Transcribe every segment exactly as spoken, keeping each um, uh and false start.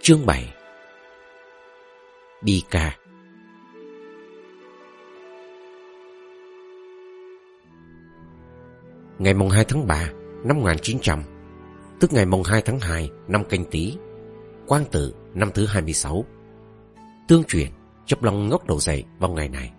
Chương bảy. Bi ca. Ngày mùng hai tháng ba năm một nghìn chín trăm, tức ngày mùng hai tháng hai năm Canh Tý, Quang Tử năm thứ hai mươi sáu. Tương truyền Chớp Long ngóc đầu dậy vào ngày này.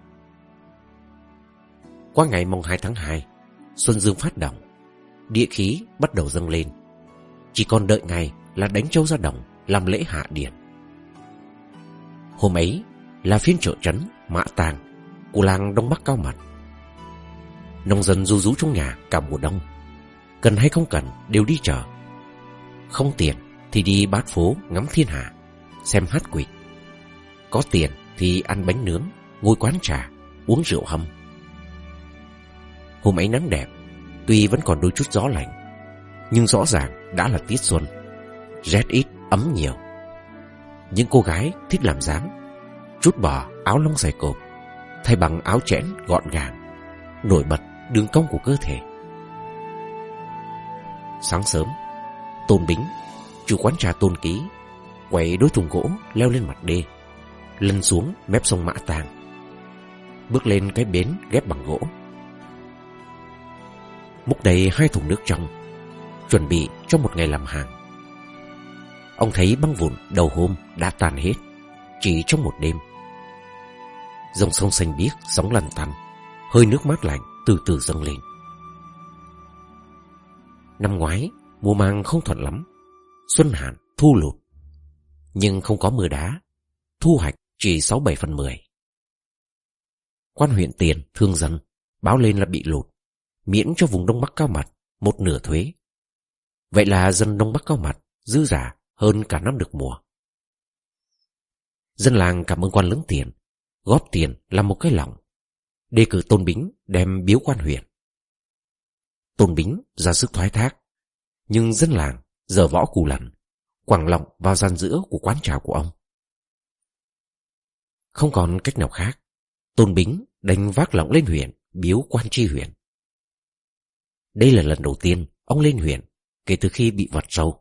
Qua ngày mùng hai tháng hai, Xuân Dương phát động, địa khí bắt đầu dâng lên. Chỉ còn đợi ngày là đánh trâu ra đồng làm lễ hạ điển. Hôm ấy là phiên chợ trấn Mã Tàng của làng Đông Bắc Cao Mật. Nông dân ru rú trong nhà cả mùa đông, cần hay không cần đều đi chợ. Không tiền thì đi bát phố ngắm thiên hạ, xem hát quỵt. Có tiền thì ăn bánh nướng, ngồi quán trà, uống rượu hâm. Hôm ấy nắng đẹp, tuy vẫn còn đôi chút gió lạnh, nhưng rõ ràng đã là tiết xuân. Rét ít, ấm nhiều. Những cô gái thích làm dáng, trút bỏ áo lông dày cộp, thay bằng áo chẽn gọn gàng, nổi bật đường cong của cơ thể. Sáng sớm, Tôn Bính, chủ quán trà Tôn Ký, quẩy đôi thùng gỗ leo lên mặt đê, lân xuống mép sông Mã Tàng, bước lên cái bến ghép bằng gỗ, múc đầy hai thùng nước trong, chuẩn bị cho một ngày làm hàng. Ông thấy băng vụn đầu hôm đã tan hết chỉ trong một đêm. Dòng sông xanh biếc sóng lăn tăn, hơi nước mát lạnh từ từ dâng lên. Năm ngoái mùa màng không thuận lắm, xuân hạn thu lụt, nhưng không có mưa đá, thu hoạch chỉ sáu bảy phần mười. Quan huyện Tiền thương dân báo lên là bị lụt, miễn cho vùng Đông Bắc Cao Mật một nửa thuế. Vậy là dân Đông Bắc Cao Mật dư giả hơn cả năm được mùa. Dân làng cảm ơn quan lớn Tiền, góp tiền làm một cái lọng, đề cử Tôn Bính đem biếu quan huyện. Tôn Bính ra sức thoái thác, nhưng dân làng giở võ cù lần, quẳng lọng vào gian giữa của quán trà của ông. Không còn cách nào khác, Tôn Bính đành vác lọng lên huyện biếu quan tri huyện. Đây là lần đầu tiên ông lên huyện kể từ khi bị vật sâu.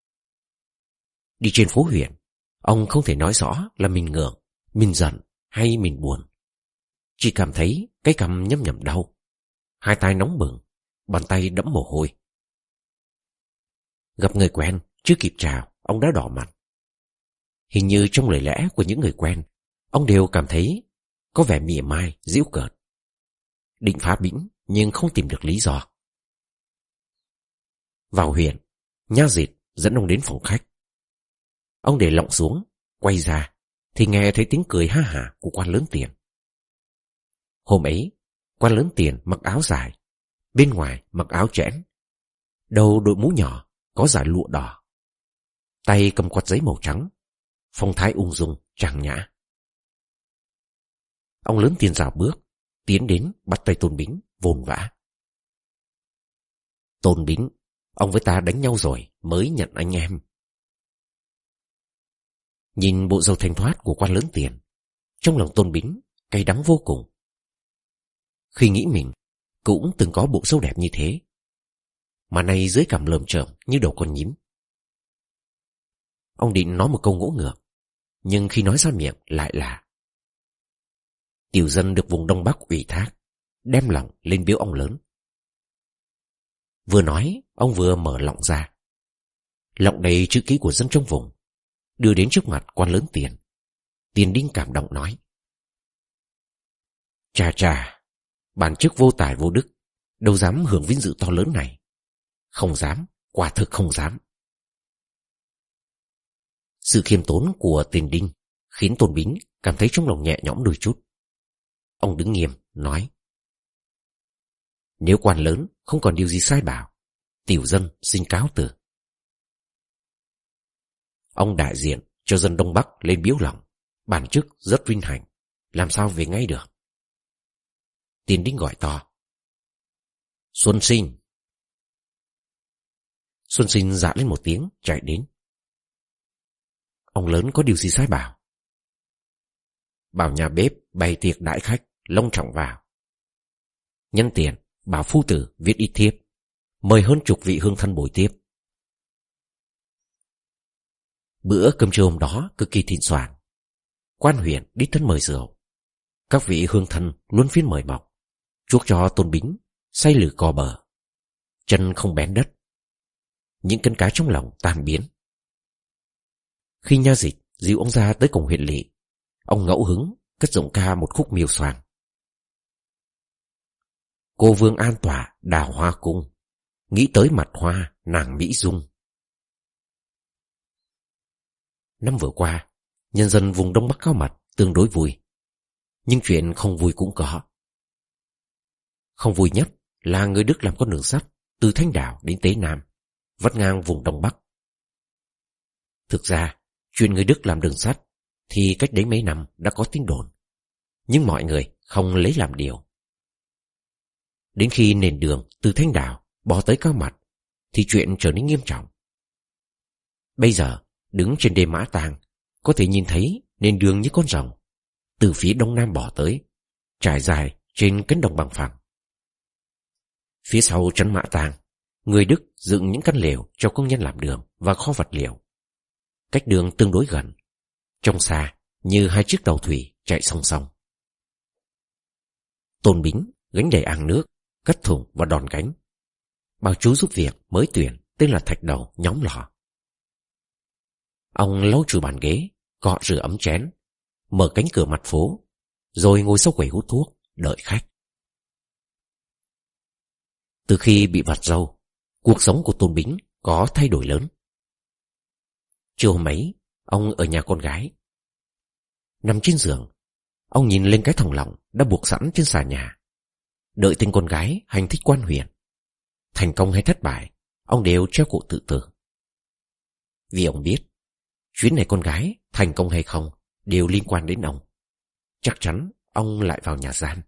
Đi trên phố huyện, ông không thể nói rõ là mình ngượng, mình giận hay mình buồn. Chỉ cảm thấy cái cằm nhấm nhẩm đau, hai tay nóng bừng, bàn tay đẫm mồ hôi. Gặp người quen, chưa kịp chào, ông đã đỏ mặt. Hình như trong lời lẽ của những người quen, ông đều cảm thấy có vẻ mỉa mai, giễu cợt. Định phá bĩnh nhưng không tìm được lý do. Vào huyện, nha dịch dẫn ông đến phòng khách. Ông để lọng xuống, quay ra thì nghe thấy tiếng cười ha hả của quan lớn Tiền. Hôm ấy, quan lớn Tiền mặc áo dài, bên ngoài mặc áo chẽn, đầu đội mũ nhỏ có dải lụa đỏ, tay cầm quạt giấy màu trắng, phong thái ung dung trang nhã. Ông lớn Tiền rào bước tiến đến bắt tay Tôn Bính vồn vã. Tôn Bính, ông với ta đánh nhau rồi mới nhận anh em. Nhìn bộ râu thanh thoát của quan lớn Tiền, trong lòng Tôn Bính cay đắng vô cùng. Khi nghĩ mình cũng từng có bộ râu đẹp như thế, mà nay dưới cằm lởm chởm như đầu con nhím. Ông định nói một câu ngỗ ngược, nhưng khi nói ra miệng lại là: tiểu dân được vùng Đông Bắc ủy thác, đem lọng lên biếu ông lớn. Vừa nói, ông vừa mở lọng ra. Lọng đầy chữ ký của dân trong vùng, đưa đến trước mặt quan lớn Tiền. Tiền Đinh cảm động nói: chà chà, bản chức vô tài vô đức, đâu dám hưởng vinh dự to lớn này. Không dám, quả thực không dám. Sự khiêm tốn của Tiền Đinh khiến Tôn Bính cảm thấy trong lòng nhẹ nhõm đôi chút. Ông đứng nghiêm nói: nếu quan lớn không còn điều gì sai bảo, tiểu dân xin cáo từ. Ông đại diện cho dân Đông Bắc lên biếu lọng, bản chức rất vinh hạnh, làm sao về ngay được. Tiền Đinh gọi to: Xuân Sinh. Xuân Sinh dạ lên một tiếng chạy đến. Ông lớn có điều gì sai bảo? Bảo nhà bếp bày tiệc đãi khách long trọng vào. Nhân tiền bảo phu tử viết ít thiếp, mời hơn chục vị hương thân bồi tiếp. Bữa cơm trưa hôm đó cực kỳ thịnh soạn. Quan huyện đích thân mời rượu. Các vị hương thân luôn phiên mời mọc, chuốc cho Tôn Bính say lử cò bờ, chân không bén đất. Những cân cá trong lòng tan biến. Khi nha dịch dìu ông ra tới cổng huyện lỵ, ông ngẫu hứng cất giọng ca một khúc miêu xoàng. Cô vương an tỏa đào hoa cung, nghĩ tới mặt hoa nàng Mỹ Dung. Năm vừa qua, nhân dân vùng Đông Bắc Cao Mặt tương đối vui, nhưng chuyện không vui cũng có. Không vui nhất là người Đức làm con đường sắt từ Thanh Đảo đến Tế Nam, vắt ngang vùng Đông Bắc. Thực ra, chuyện người Đức làm đường sắt thì cách đấy mấy năm đã có tin đồn, nhưng mọi người không lấy làm điều. Đến khi nền đường từ Thanh Đảo bỏ tới Cao Mặt thì chuyện trở nên nghiêm trọng. Bây giờ, đứng trên đê Mã Tàng, có thể nhìn thấy nền đường như con rồng từ phía đông nam bỏ tới, trải dài trên cánh đồng bằng phẳng. Phía sau trấn Mã Tàng, người Đức dựng những căn lều cho công nhân làm đường và kho vật liệu. Cách đường tương đối gần, trông xa như hai chiếc tàu thủy chạy song song. Tôn Bính gánh đầy àng nước, cất thùng và đòn gánh. Bao chú giúp việc mới tuyển tên là Thạch Đầu nhóm lò. Ông lau chùi bàn ghế, cọ rửa ấm chén, mở cánh cửa mặt phố, rồi ngồi sau quầy hút thuốc, đợi khách. Từ khi bị vặt râu, cuộc sống của Tôn Bính có thay đổi lớn. Trưa hôm ấy, ông ở nhà con gái. Nằm trên giường, ông nhìn lên cái thòng lọng đã buộc sẵn trên xà nhà, đợi tên con gái hành thích quan huyện. Thành công hay thất bại, ông đều treo cổ tự tử. Vì ông biết, chuyến này con gái thành công hay không đều liên quan đến ông. Chắc chắn ông lại vào nhà giam.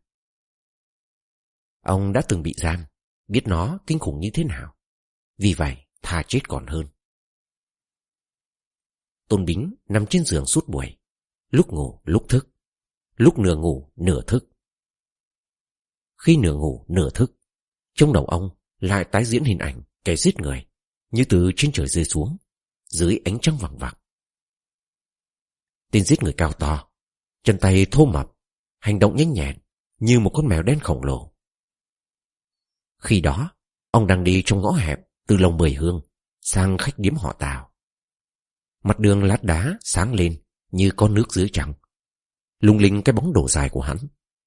Ông đã từng bị giam, biết nó kinh khủng như thế nào. Vì vậy, thà chết còn hơn. Tôn Bính nằm trên giường suốt buổi, lúc ngủ lúc thức, lúc nửa ngủ nửa thức. Khi nửa ngủ nửa thức, trong đầu ông lại tái diễn hình ảnh kẻ giết người như từ trên trời rơi xuống, dưới ánh trăng vằng vặc. Tên giết người cao to, chân tay thô mập, hành động nhanh nhẹn như một con mèo đen khổng lồ. Khi đó, ông đang đi trong ngõ hẹp từ lồng Mười Hương sang khách điếm họ Tào. Mặt đường lát đá sáng lên như con nước dưới trăng, lung linh cái bóng đổ dài của hắn.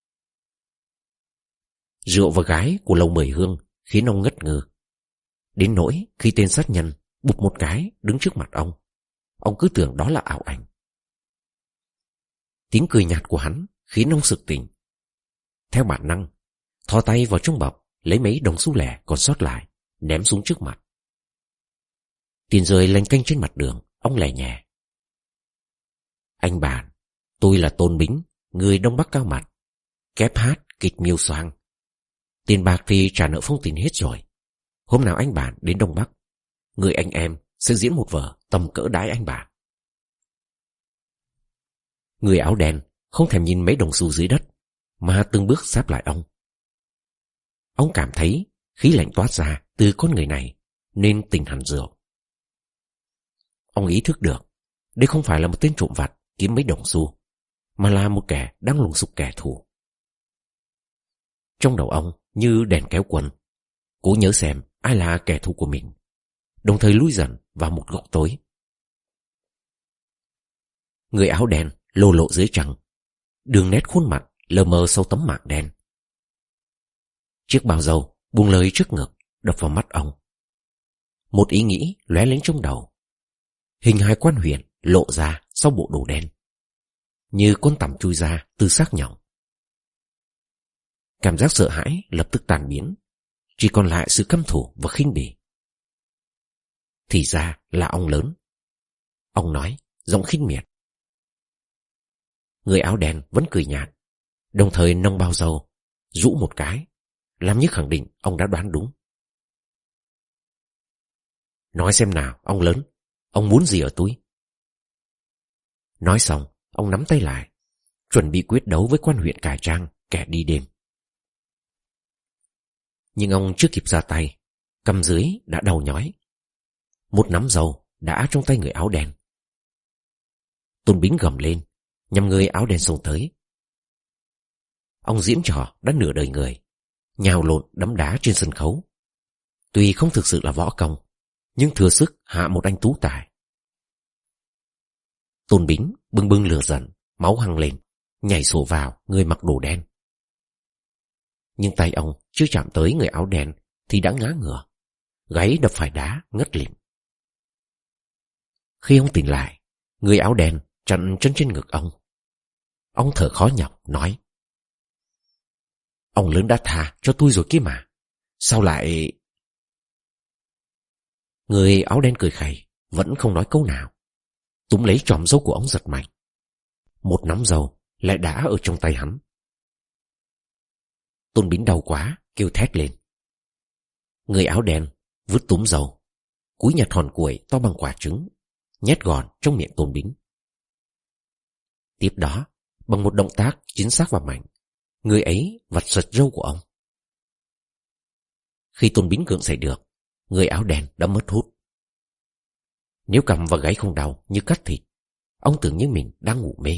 Rượu và gái của lồng Mười Hương khiến ông ngất ngơ, đến nỗi khi tên sát nhân bụp một cái đứng trước mặt ông, ông cứ tưởng đó là ảo ảnh. Tiếng cười nhạt của hắn khiến ông sực tỉnh. Theo bản năng, thò tay vào trong bọc lấy mấy đồng xu lẻ còn sót lại, ném xuống trước mặt. Tiền rơi lênh kênh trên mặt đường, ông lẻ nhẹ: Anh bạn, tôi là Tôn Bính, người Đông Bắc Cao Mặt, kép hát kịch miêu xoang. Tiền bạc thì trả nợ phong tiền hết rồi. Hôm nào anh bạn đến Đông Bắc, người anh em sẽ diễn một vở tầm cỡ đái anh bạn. Người áo đen không thèm nhìn mấy đồng xu dưới đất, mà từng bước sáp lại ông. Ông cảm thấy khí lạnh toát ra từ con người này, nên tỉnh hẳn rượu. Ông ý thức được đây không phải là một tên trộm vặt kiếm mấy đồng xu, mà là một kẻ đang lùng sục kẻ thù. Trong đầu ông như đèn kéo quần, cố nhớ xem ai là kẻ thù của mình, đồng thời lui dần vào một góc tối. Người áo đen lồ lộ dưới trăng, đường nét khuôn mặt lờ mờ sau tấm mạng đen. Chiếc bao râu buông lời trước ngực đập vào mắt ông. Một ý nghĩ lóe lên trong đầu. Hình hài quan huyện lộ ra sau bộ đồ đen, như con tằm chui ra từ xác nhộng. Cảm giác sợ hãi lập tức tan biến, chỉ còn lại sự căm thù và khinh bỉ. Thì ra là ông lớn. Ông nói giọng khinh miệt. Người áo đen vẫn cười nhạt, đồng thời nâng bao râu, rũ một cái, làm như khẳng định ông đã đoán đúng. Nói xem nào, ông lớn, ông muốn gì ở tôi? Nói xong, ông nắm tay lại, chuẩn bị quyết đấu với quan huyện Cải Trang, kẻ đi đêm. Nhưng ông chưa kịp ra tay, cầm dưới đã đau nhói. Một nắm dầu đã trong tay người áo đen, Tôn Bính gầm lên, nhằm người áo đen xông tới. Ông diễn trò đã nửa đời người, nhào lộn đấm đá trên sân khấu. Tuy không thực sự là võ công, nhưng thừa sức hạ một anh tú tài. Tôn Bính bưng bưng lửa giận, máu hăng lên, nhảy sổ vào người mặc đồ đen. Nhưng tay ông chưa chạm tới người áo đen thì đã ngã ngửa, gáy đập phải đá ngất lịm. Khi ông tỉnh lại, người áo đen chặn chân trên ngực ông. Ông thở khó nhọc nói: Ông lớn đã tha cho tôi rồi kia mà, sao lại... Người áo đen cười khẩy, vẫn không nói câu nào, túm lấy chòm râu của ông giật mạnh. Một nắm râu lại đã ở trong tay hắn. Tôn Bính đau quá, kêu thét lên. Người áo đen vứt túm râu, cúi nhặt hòn củi to bằng quả trứng, nhét gọn trong miệng Tôn Bính. Tiếp đó, bằng một động tác chính xác và mạnh, người ấy vặt giật râu của ông. Khi Tôn Bính gượng dậy được, người áo đen đã mất hút. Nếu cằm và gáy không đau như cắt thịt, ông tưởng như mình đang ngủ mê.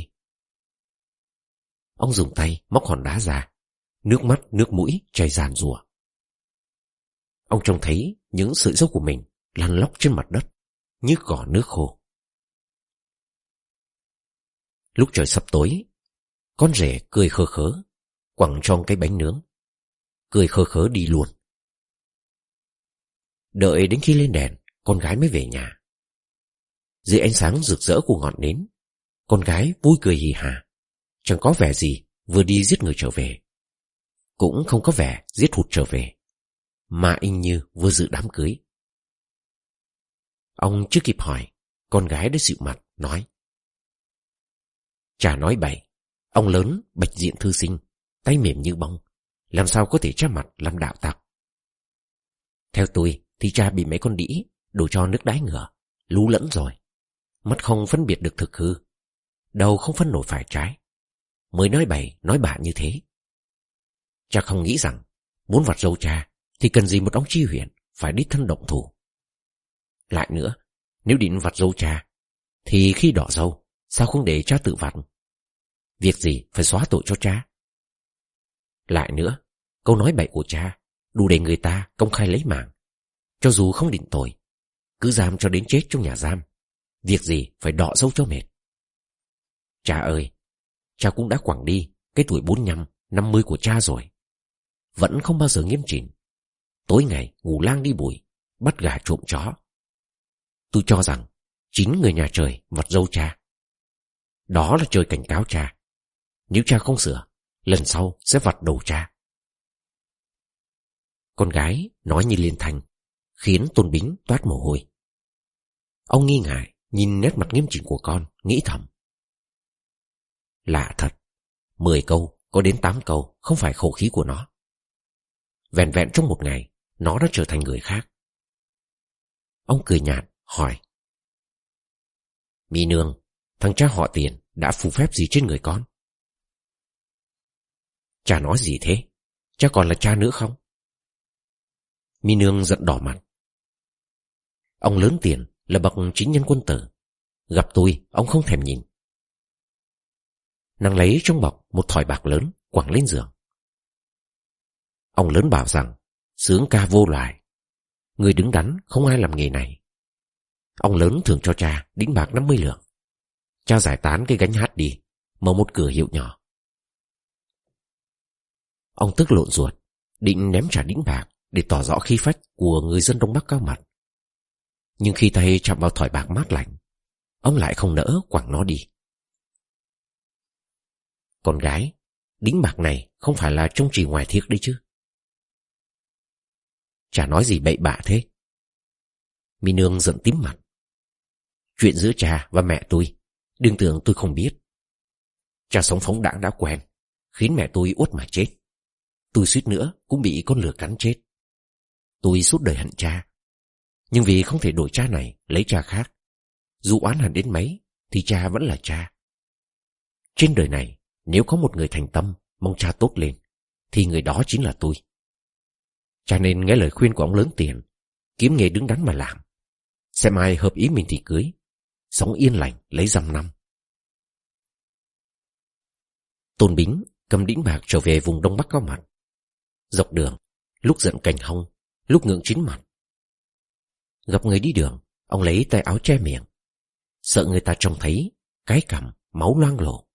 Ông dùng tay móc hòn đá ra, nước mắt nước mũi chảy ràn rùa. Ông trông thấy những sợi râu của mình lăn lóc trên mặt đất như cỏ nước khô. Lúc trời sắp tối, con rể cười khơ khớ, quẳng cho cái bánh nướng, cười khơ khớ đi luôn. Đợi đến khi lên đèn, con gái mới về nhà. Dưới ánh sáng rực rỡ của ngọn nến, con gái vui cười hì hà, chẳng có vẻ gì vừa đi giết người trở về, cũng không có vẻ giết hụt trở về, mà y như vừa dự đám cưới. Ông chưa kịp hỏi, con gái đã dịu mặt nói: Chả nói bậy, ông lớn bạch diện thư sinh, tay mềm như bông, làm sao có thể tra mặt làm đạo tặc. Theo tôi thì cha bị mấy con đĩ đổ cho nước đáy ngựa, lú lẫn rồi, mắt không phân biệt được thực hư, đầu không phân nổi phải trái, mới nói bậy nói bạ như thế. Cha không nghĩ rằng muốn vặt râu cha thì cần gì một ông tri huyện phải đích thân động thủ. Lại nữa, nếu định vặt râu cha thì khi đỏ râu sao không để cha tự vặt? Việc gì phải xóa tội cho cha? Lại nữa, câu nói bậy của cha đủ để người ta công khai lấy mạng. Cho dù không định tội, cứ giam cho đến chết trong nhà giam, việc gì phải đọ dâu cho mệt. Cha ơi, cha cũng đã quẳng đi cái tuổi bốn mươi lăm, năm mươi của cha rồi, vẫn không bao giờ nghiêm chỉnh. Tối ngày ngủ lang đi bụi, bắt gà trộm chó. Tôi cho rằng chính người nhà trời vặt râu cha. Đó là trời cảnh cáo cha. Nếu cha không sửa, lần sau sẽ vặt đầu cha. Con gái nói như liên thanh, khiến Tôn Bính toát mồ hôi. Ông nghi ngại nhìn nét mặt nghiêm chỉnh của con, nghĩ thầm: Lạ thật, mười câu có đến tám câu không phải khẩu khí của nó. Vẹn vẹn trong một ngày, nó đã trở thành người khác. Ông cười nhạt hỏi: Mi nương, thằng cha họ Tiền đã phù phép gì trên người con? Cha nói gì thế? Cha còn là cha nữa không? Mi nương giận đỏ mặt. Ông lớn Tiền là bậc chính nhân quân tử, gặp tôi ông không thèm nhìn. Nàng lấy trong bọc một thỏi bạc lớn quẳng lên giường. Ông lớn bảo rằng sướng ca vô loài, người đứng đắn không ai làm nghề này. Ông lớn thường cho cha đĩnh bạc năm mươi lượng. Cha giải tán cái gánh hát đi, mở một cửa hiệu nhỏ. Ông tức lộn ruột, định ném trả đĩnh bạc để tỏ rõ khí phách của người dân Đông Bắc cao mặt. Nhưng khi tay chạm vào thỏi bạc mát lạnh, ông lại không nỡ quẳng nó đi. Con gái, đĩnh bạc này không phải là trông chỉ ngoài thiếc đấy chứ? Chả nói gì bậy bạ thế. Mi nương giận tím mặt. Chuyện giữa cha và mẹ tôi, đừng tưởng tôi không biết. Cha sống phóng đãng đã quen, khiến mẹ tôi uất mà chết. Tôi suýt nữa cũng bị con lừa cắn chết. Tôi suốt đời hận cha, nhưng vì không thể đổi cha này lấy cha khác, dù oán hận đến mấy thì cha vẫn là cha. Trên đời này, nếu có một người thành tâm mong cha tốt lên, thì người đó chính là tôi. Cha nên nghe lời khuyên của ông lớn Tiền, kiếm nghề đứng đắn mà làm. Xem ai hợp ý mình thì cưới, sống yên lành lấy dăm năm, Tôn Bính cầm đĩnh bạc trở về vùng Đông Bắc Cao Mặt. Dọc đường, lúc giận cành hông, lúc ngượng chín mặt. Gặp người đi đường, ông lấy tay áo che miệng, sợ người ta trông thấy cái cằm máu loang lổ.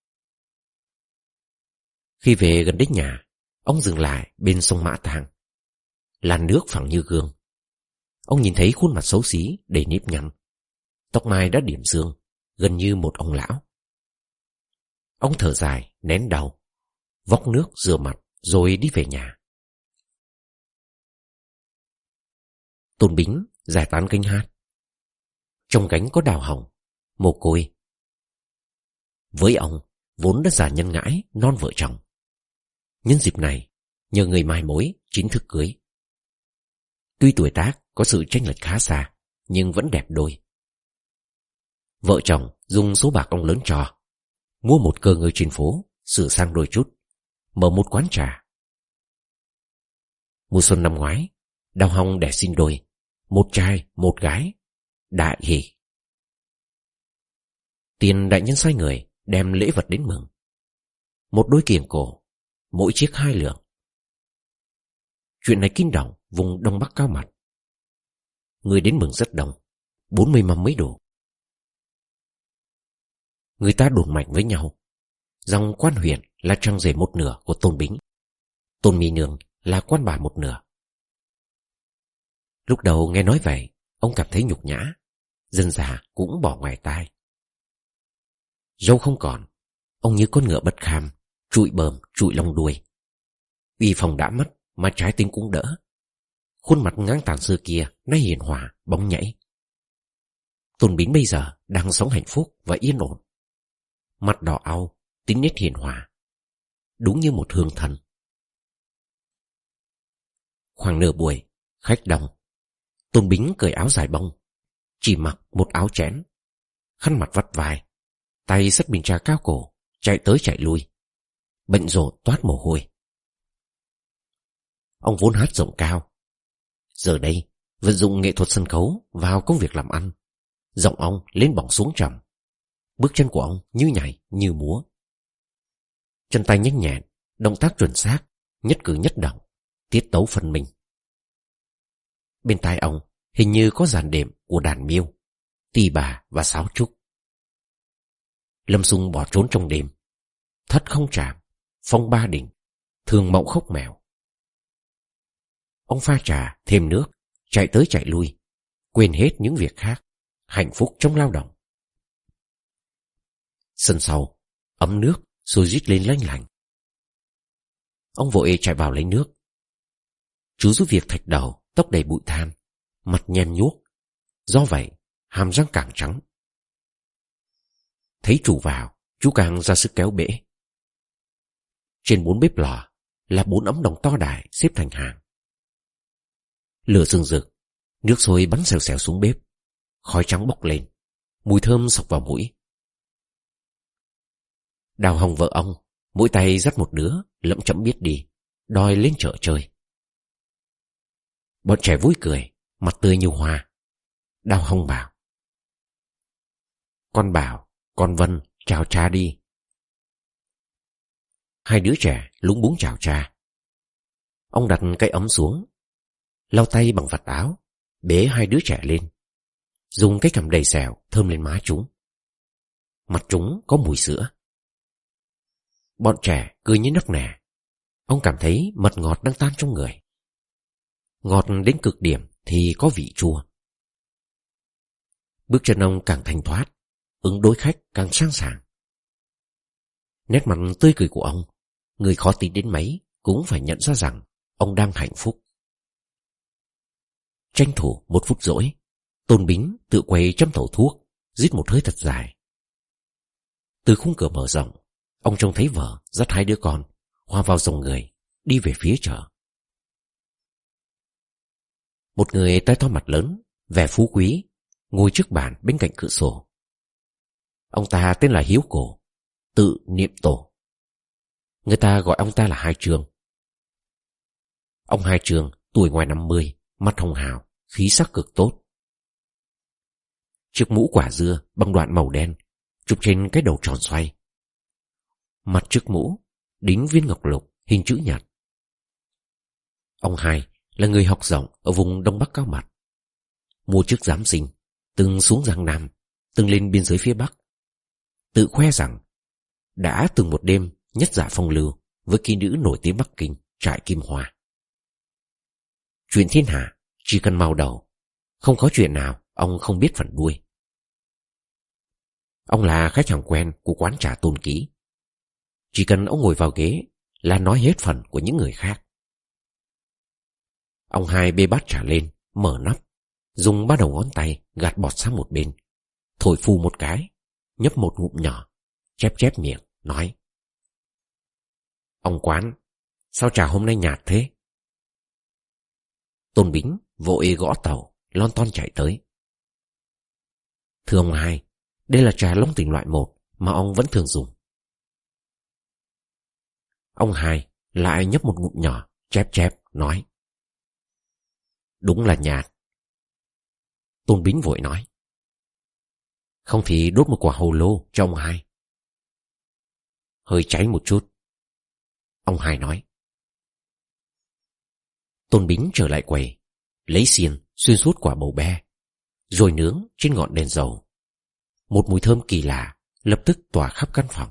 Khi về gần đến nhà, ông dừng lại bên sông Mã Tang. Làn nước phẳng như gương. Ông nhìn thấy khuôn mặt xấu xí đầy nếp nhăn, tóc mai đã điểm xương, gần như một ông lão. Ông thở dài, nén đau, vóc nước rửa mặt rồi đi về nhà. Tôn Bính giải tán kênh hát. Trong gánh có Đào Hồng, mồ côi. Với ông, vốn đã già nhân ngãi, non vợ chồng. Nhân dịp này, nhờ người mai mối, chính thức cưới. Tuy tuổi tác có sự chênh lệch khá xa, nhưng vẫn đẹp đôi. Vợ chồng dùng số bạc ông lớn cho, mua một cơ ngơi trên phố, sửa sang đôi chút, mở một quán trà. Mùa xuân năm ngoái, Đào Hồng đẻ sinh đôi, một trai, một gái, đại hỷ. Tiền đại nhân sai người đem lễ vật đến mừng. Một đôi kiềng cổ, mỗi chiếc hai lượng. Chuyện này kinh động vùng Đông Bắc Cao Mặt. Người đến mừng rất đông, bốn mươi mâm mới đủ. Người ta đồn mạnh với nhau rằng quan huyện là trang rể một nửa của Tôn Bính, Tôn Mỹ Nương là quan bà một nửa. Lúc đầu nghe nói vậy, ông cảm thấy nhục nhã, dân già cũng bỏ ngoài tai. Dâu không còn, ông như con ngựa bất kham, trụi bờm trụi lông đuôi. Uy phong đã mất mà trái tim cũng đỡ. Khuôn mặt ngang tàn xưa kia nay hiền hòa, bóng nhảy. Tôn Bính bây giờ đang sống hạnh phúc và yên ổn. Mặt đỏ au, tính nết hiền hòa, đúng như một hương thần. Khoảng nửa buổi, khách đông. Tôn Bính cởi áo dài bông, chỉ mặc một áo chẽn, khăn mặt vắt vai, tay xách bình trà cao cổ, chạy tới chạy lui, bận rộn toát mồ hôi. Ông vốn hát giọng cao, giờ đây vận dụng nghệ thuật sân khấu vào công việc làm ăn. Giọng ông lên bỏng xuống trầm, bước chân của ông như nhảy như múa. Chân tay nhanh nhẹn, động tác chuẩn xác, nhất cử nhất động, tiết tấu phân minh. Bên tai ông hình như có dàn đệm của đàn miêu, tỳ bà và sáo trúc. Lâm Xung bỏ trốn trong đêm, thất không trảm, phong ba đỉnh, thường mộng khóc mèo. Ông pha trà, thêm nước, chạy tới chạy lui, quên hết những việc khác, hạnh phúc trong lao động. Sân sau, ấm nước rồi rít lên lanh lành. Ông vội chạy vào lấy nước. Chú giúp việc thạch đầu, tóc đầy bụi than, mặt nhem nhuốc, do vậy hàm răng càng trắng. Thấy chủ vào, chú càng ra sức kéo bể. Trên bốn bếp lò là bốn ấm đồng to đài xếp thành hàng. Lửa rừng rực, nước sôi bắn xèo xèo xuống bếp, khói trắng bốc lên, mùi thơm xộc vào mũi. Đào Hồng vợ ông, mỗi tay dắt một đứa, lẫm chậm biết đi, đòi lên chợ chơi. Bọn trẻ vui cười, mặt tươi như hoa. Đào Hồng bảo: "Con Bảo, con Vân, chào cha đi." Hai đứa trẻ lúng búng chào cha. Ông đặt cái ấm xuống, lau tay bằng vạt áo, bế hai đứa trẻ lên, dùng cái cằm đầy xẻo thơm lên má chúng. Mặt chúng có mùi sữa. Bọn trẻ cười như nấc nẻ. Ông cảm thấy mật ngọt đang tan trong người. Ngọt đến cực điểm thì có vị chua. Bước chân ông càng thanh thoát, ứng đối khách càng sang sảng. Nét mặt tươi cười của ông, người khó tính đến mấy cũng phải nhận ra rằng ông đang hạnh phúc. Tranh thủ một phút rỗi, Tôn Bính tự quay châm thầu thuốc, rít một hơi thật dài. Từ khung cửa mở rộng, ông trông thấy vợ dắt hai đứa con hòa vào dòng người đi về phía chợ. Một người tay to mặt lớn, vẻ phú quý, ngồi trước bàn bên cạnh cửa sổ. Ông ta tên là Hiếu Cổ, tự niệm tổ. Người ta gọi ông ta là Hai Trường. Ông Hai Trường tuổi ngoài năm mươi, mắt hồng hào, khí sắc cực tốt. Chiếc mũ quả dưa bằng đoạn màu đen chụp trên cái đầu tròn xoay. Mặt chiếc mũ đính viên ngọc lục hình chữ nhật. Ông hai là người học rộng ở vùng Đông Bắc Cao Mặt. Mua chức giám sinh, từng xuống Giang Nam, từng lên biên giới phía Bắc. Tự khoe rằng đã từng một đêm nhất dạ phong lưu với kỹ nữ nổi tiếng Bắc Kinh Trại Kim Hoa. Chuyện thiên hạ chỉ cần mau đầu, không có chuyện nào ông không biết phần đuôi. Ông là khách hàng quen của quán trà Tôn Ký. Chỉ cần ông ngồi vào ghế là nói hết phần của những người khác. Ông hai bê bát trà lên, mở nắp, dùng ba đầu ngón tay gạt bọt sang một bên, thổi phù một cái, nhấp một ngụm nhỏ, chép chép miệng, nói: Ông Quán, sao trà hôm nay nhạt thế? Tôn Bính vội gõ tàu, lon ton chạy tới. Thưa ông hai, đây là trà Long Tỉnh loại một mà ông vẫn thường dùng. Ông hai lại nhấp một ngụm nhỏ, chép chép, nói: Đúng là nhạt. Tôn Bính vội nói: Không thì đốt một quả hồ lô cho ông hai. Hơi cháy một chút, ông hai nói. Tôn Bính trở lại quầy, lấy xiên xuyên suốt quả bầu be, rồi nướng trên ngọn đèn dầu. Một mùi thơm kỳ lạ lập tức tỏa khắp căn phòng.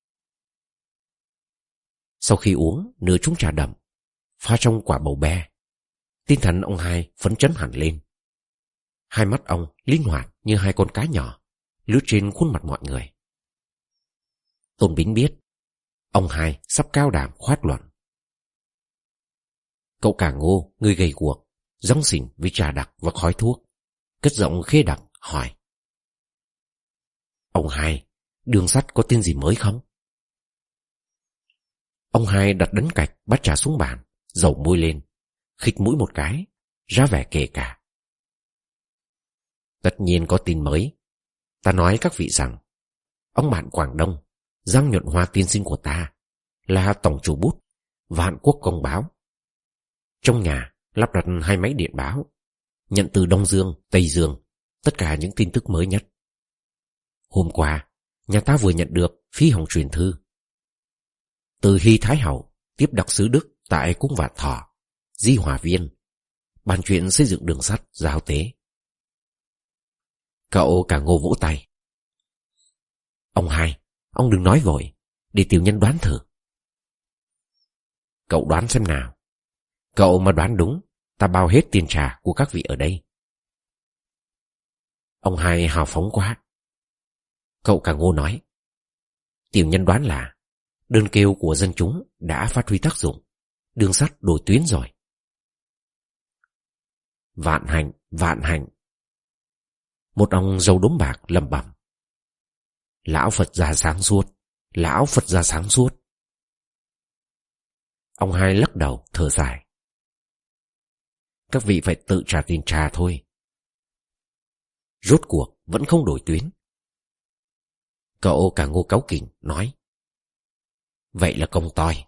Sau khi uống nửa chung trà đậm pha trong quả bầu be, tinh thần ông hai phấn chấn hẳn lên. Hai mắt ông linh hoạt như hai con cá nhỏ lướt trên khuôn mặt mọi người. Tôn Bính biết ông hai sắp cao đảm khoát luận. Cậu cả Ngô, người gầy guộc, rong rỉnh với trà đặc và khói thuốc, cất giọng khê đặc hỏi: Ông hai, đường sắt có tin gì mới không? Ông hai đặt đấn cạch bát trà xuống bàn, dầu môi lên, khịt mũi một cái, ra vẻ kể cả. Tất nhiên có tin mới. Ta nói các vị rằng ông bạn Quảng Đông, Giang Nhuận Hoa tiên sinh của ta, là tổng chủ bút Vạn Quốc Công Báo. Trong nhà lắp đặt hai máy điện báo, nhận từ Đông Dương, Tây Dương tất cả những tin tức mới nhất. Hôm qua, nhà ta vừa nhận được phi hồng truyền thư. Từ Hy Thái Hậu tiếp đặc sứ Đức tại cung Vạn Thọ, Di Hòa Viên, bàn chuyện xây dựng đường sắt giao tế. Cậu cả Ngô vỗ tay. Ông hai, ông đừng nói vội, để tiểu nhân đoán thử. Cậu đoán xem nào. Cậu mà đoán đúng, ta bao hết tiền trà của các vị ở đây. Ông hai hào phóng quá. Cậu cả Ngô nói: Tiểu nhân đoán là đơn kêu của dân chúng đã phát huy tác dụng, đường sắt đổi tuyến rồi. Vạn hạnh, vạn hạnh. Một ông râu đốm bạc lẩm bẩm: Lão Phật già sáng suốt, lão Phật già sáng suốt. Ông hai lắc đầu thở dài: Các vị phải tự trả tiền trà thôi. Rốt cuộc vẫn không đổi tuyến. Cậu cả Ngô cáu kỉnh nói: Vậy là công toi.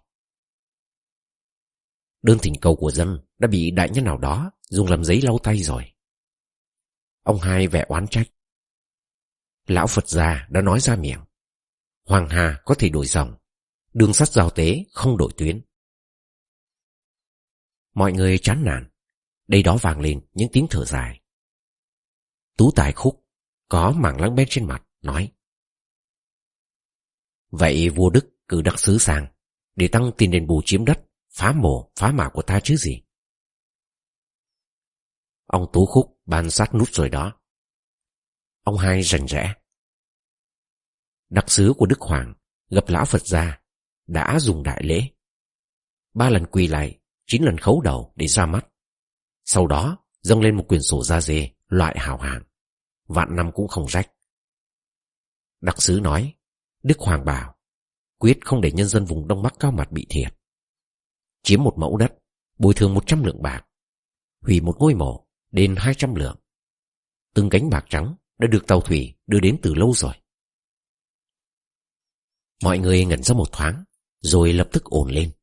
Đơn thỉnh cầu của dân đã bị đại nhân nào đó dùng làm giấy lau tay rồi. Ông hai vẻ oán trách: Lão Phật già đã nói ra miệng, Hoàng Hà có thể đổi dòng, đường sắt giao tế không đổi tuyến. Mọi người chán nản. Đây đó vang lên những tiếng thở dài. Tú Tài Khúc có mảng lắng bên trên mặt nói: Vậy vua Đức cử đặc sứ sang để tăng tiền đền bù chiếm đất, phá mồ phá mả của ta chứ gì. Ông Tú Khúc ban sát nút rồi đó. Ông hai rành rẽ: Đặc sứ của Đức Hoàng gặp lão Phật gia đã dùng đại lễ, ba lần quỳ lại, chín lần khấu đầu để ra mắt. Sau đó dâng lên một quyển sổ da dê loại hảo hạng, vạn năm cũng không rách. Đặc sứ nói Đức Hoàng bảo quyết không để nhân dân vùng Đông Bắc Cao Mặt bị thiệt. Chiếm một mẫu đất, bồi thường một trăm lượng bạc, hủy một ngôi mộ, đền hai trăm lượng. Từng gánh bạc trắng đã được tàu thủy đưa đến từ lâu rồi. Mọi người ngẩn ra một thoáng, rồi lập tức ồn lên: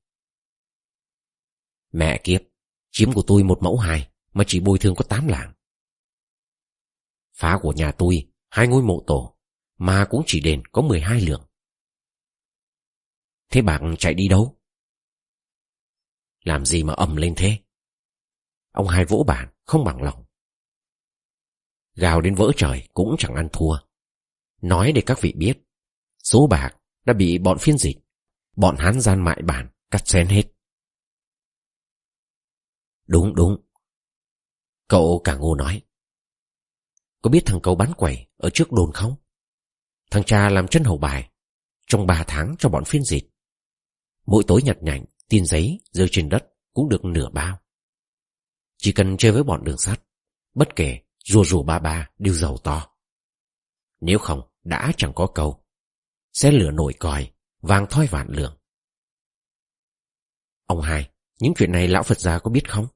Mẹ kiếp, chiếm của tôi một mẫu hai mà chỉ bồi thường có tám lạng. Phá của nhà tôi hai ngôi mộ tổ mà cũng chỉ đền có mười hai lượng. Thế bạc chạy đi đâu? Làm gì mà ầm lên thế? Ông hai vỗ bàn không bằng lòng. Gào đến vỡ trời cũng chẳng ăn thua. Nói để các vị biết, số bạc đã bị bọn phiên dịch, bọn Hán gian mại bản cắt xén hết. Đúng đúng. Cậu Cả Ngô nói. Có biết thằng Cấu bán quầy ở trước đồn không? Thằng cha làm chân hầu bài trong ba tháng cho bọn phiên dịch. Mỗi tối nhặt nhạnh tin giấy rơi trên đất cũng được nửa bao. Chỉ cần chơi với bọn đường sắt, bất kể rùa rùa ba ba đều giàu to. Nếu không đã chẳng có câu sẽ lửa nổi còi, vàng thoi vạn lượng. Ông hai, những chuyện này lão Phật gia có biết không?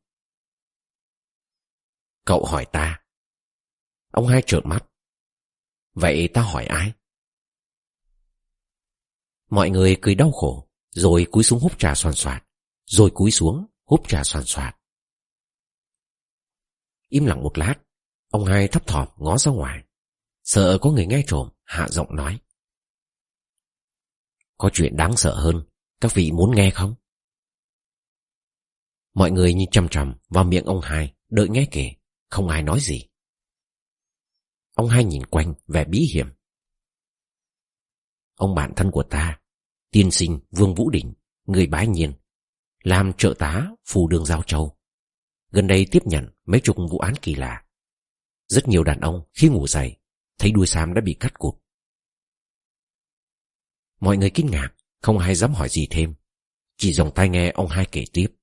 Cậu hỏi ta. Ông hai trợn mắt. Vậy ta hỏi ai? Mọi người cười đau khổ, rồi cúi xuống húp trà xoàn xoạt, rồi cúi xuống húp trà xoàn xoạt. Im lặng một lát, ông hai thấp thỏm ngó ra ngoài, sợ có người nghe trộm, hạ giọng nói. Có chuyện đáng sợ hơn, các vị muốn nghe không? Mọi người nhìn chằm chằm vào miệng ông hai, đợi nghe kể, không ai nói gì. Ông hai nhìn quanh vẻ bí hiểm. Ông bạn thân của ta, tiên sinh Vương Vũ Đình, người Bái Nhiên, làm trợ tá phù đường Giao Châu, gần đây tiếp nhận mấy chục vụ án kỳ lạ. Rất nhiều đàn ông khi ngủ dậy thấy đuôi sam đã bị cắt cụt. Mọi người kinh ngạc, không ai dám hỏi gì thêm, chỉ dòng tai nghe ông hai kể tiếp.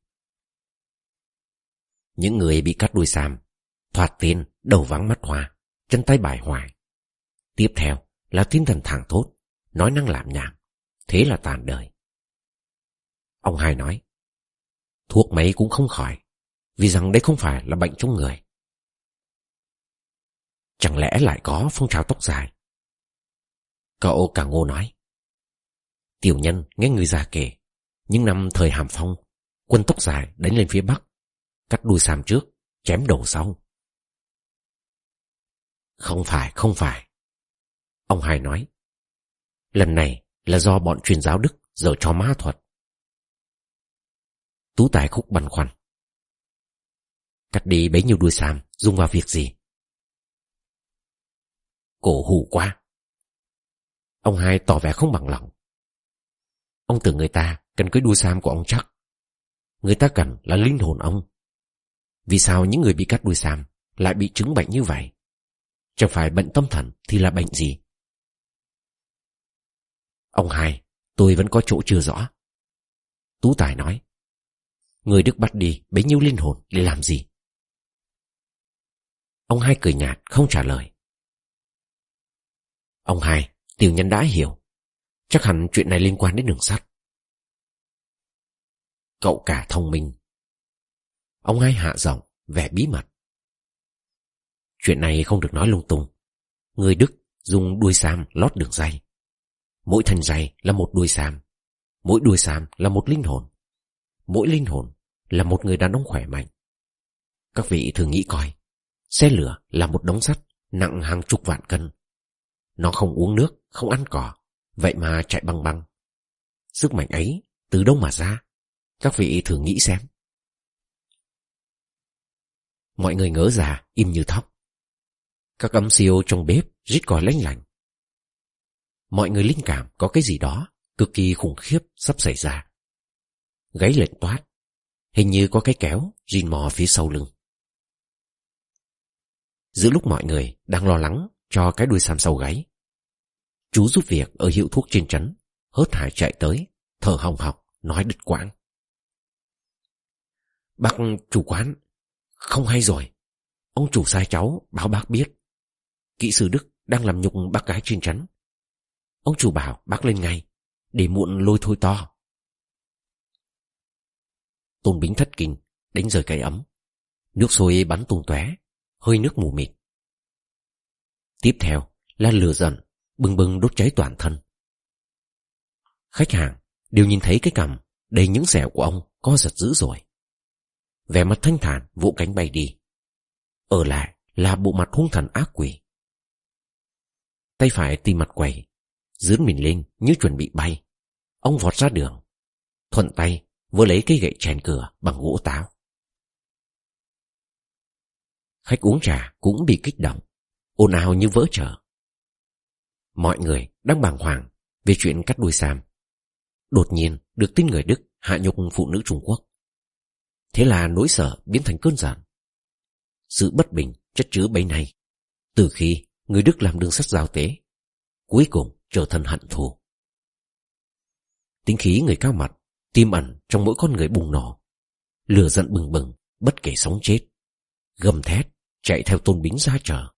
Những người bị cắt đuôi sam thoạt tiên đầu vắng mắt hoa, chân tay bại hoại. Tiếp theo là tinh thần thảng thốt, nói năng lảm nhảm, thế là tàn đời. Ông hai nói, thuốc mấy cũng không khỏi, vì rằng đây không phải là bệnh trong người. Chẳng lẽ lại có phong trào tóc dài? Cậu Cả Ngô nói. Tiểu nhân nghe người già kể, những năm thời Hàm Phong, quân tóc dài đánh lên phía Bắc, cắt đuôi sam trước, chém đầu sau. Không phải, không phải. Ông hai nói. Lần này là do bọn truyền giáo Đức giở trò ma thuật. Tú Tài Khúc băn khoăn. Cắt đi bấy nhiêu đuôi sam dùng vào việc gì? Cổ hủ quá. Ông hai tỏ vẻ không bằng lòng. Ông tưởng người ta cần cái đuôi sam của ông chắc. Người ta cần là linh hồn ông. Vì sao những người bị cắt đuôi sam lại bị chứng bệnh như vậy? Chẳng phải bệnh tâm thần thì là bệnh gì? Ông hai, tôi vẫn có chỗ chưa rõ. Tú Tài nói. Người Đức bắt đi bấy nhiêu linh hồn để làm gì? Ông hai cười nhạt không trả lời. Ông hai, tiểu nhân đã hiểu. Chắc hẳn chuyện này liên quan đến đường sắt. Cậu Cả thông minh. Ông hai hạ giọng, vẻ bí mật. Chuyện này không được nói lung tung. Người Đức dùng đuôi sam lót đường ray. Mỗi thân ray là một đuôi sam. Mỗi đuôi sam là một linh hồn. Mỗi linh hồn là một người đàn ông khỏe mạnh. Các vị thử nghĩ coi, xe lửa là một đống sắt nặng hàng chục vạn cân. Nó không uống nước, không ăn cỏ, vậy mà chạy băng băng. Sức mạnh ấy từ đâu mà ra? Các vị thử nghĩ xem. Mọi người ngỡ ra im như thóc. Các âm siêu trong bếp rít còi lanh lành. Mọi người linh cảm có cái gì đó cực kỳ khủng khiếp sắp xảy ra. Gáy lệch toát, hình như có cái kéo rìn mò phía sau lưng. Giữa lúc mọi người đang lo lắng cho cái đuôi sam sau gáy, chú giúp việc ở hiệu thuốc trên trấn hớt hải chạy tới, thở hồng hộc nói đứt quãng. Bác chủ quán, không hay rồi. Ông chủ sai cháu báo bác biết. Kỹ sư Đức đang làm nhục bác gái trên trấn. Ông chủ bảo bác lên ngay, để muộn lôi thôi to. Tôn Bính thất kinh, đánh rơi cái ấm. Nước sôi bắn tung tóe, hơi nước mù mịt. Tiếp theo là lửa giận bừng bừng đốt cháy toàn thân. Khách hàng đều nhìn thấy cái cằm đầy những sẹo của ông co giật dữ dội. Vẻ mặt thanh thản vỗ cánh bay đi. Ở lại là bộ mặt hung thần ác quỷ. Tay phải tìm mặt quầy, dướn mình lên như chuẩn bị bay. Ông vọt ra đường, thuận tay vừa lấy cây gậy chèn cửa bằng gỗ táo. Khách uống trà cũng bị kích động, ồn ào như vỡ chợ. Mọi người đang bàng hoàng về chuyện cắt đuôi Sam. Đột nhiên được tin người Đức hạ nhục phụ nữ Trung Quốc. Thế là nỗi sợ biến thành cơn giận. Sự bất bình chất chứa bấy nay, từ khi người Đức làm đường sắt giao tế, cuối cùng trở thành hận thù. Tính khí người cao mặt tiềm ẩn trong mỗi con người bùng nổ, lửa giận bừng bừng bất kể sống chết, gầm thét chạy theo Tôn Bính ra chợ.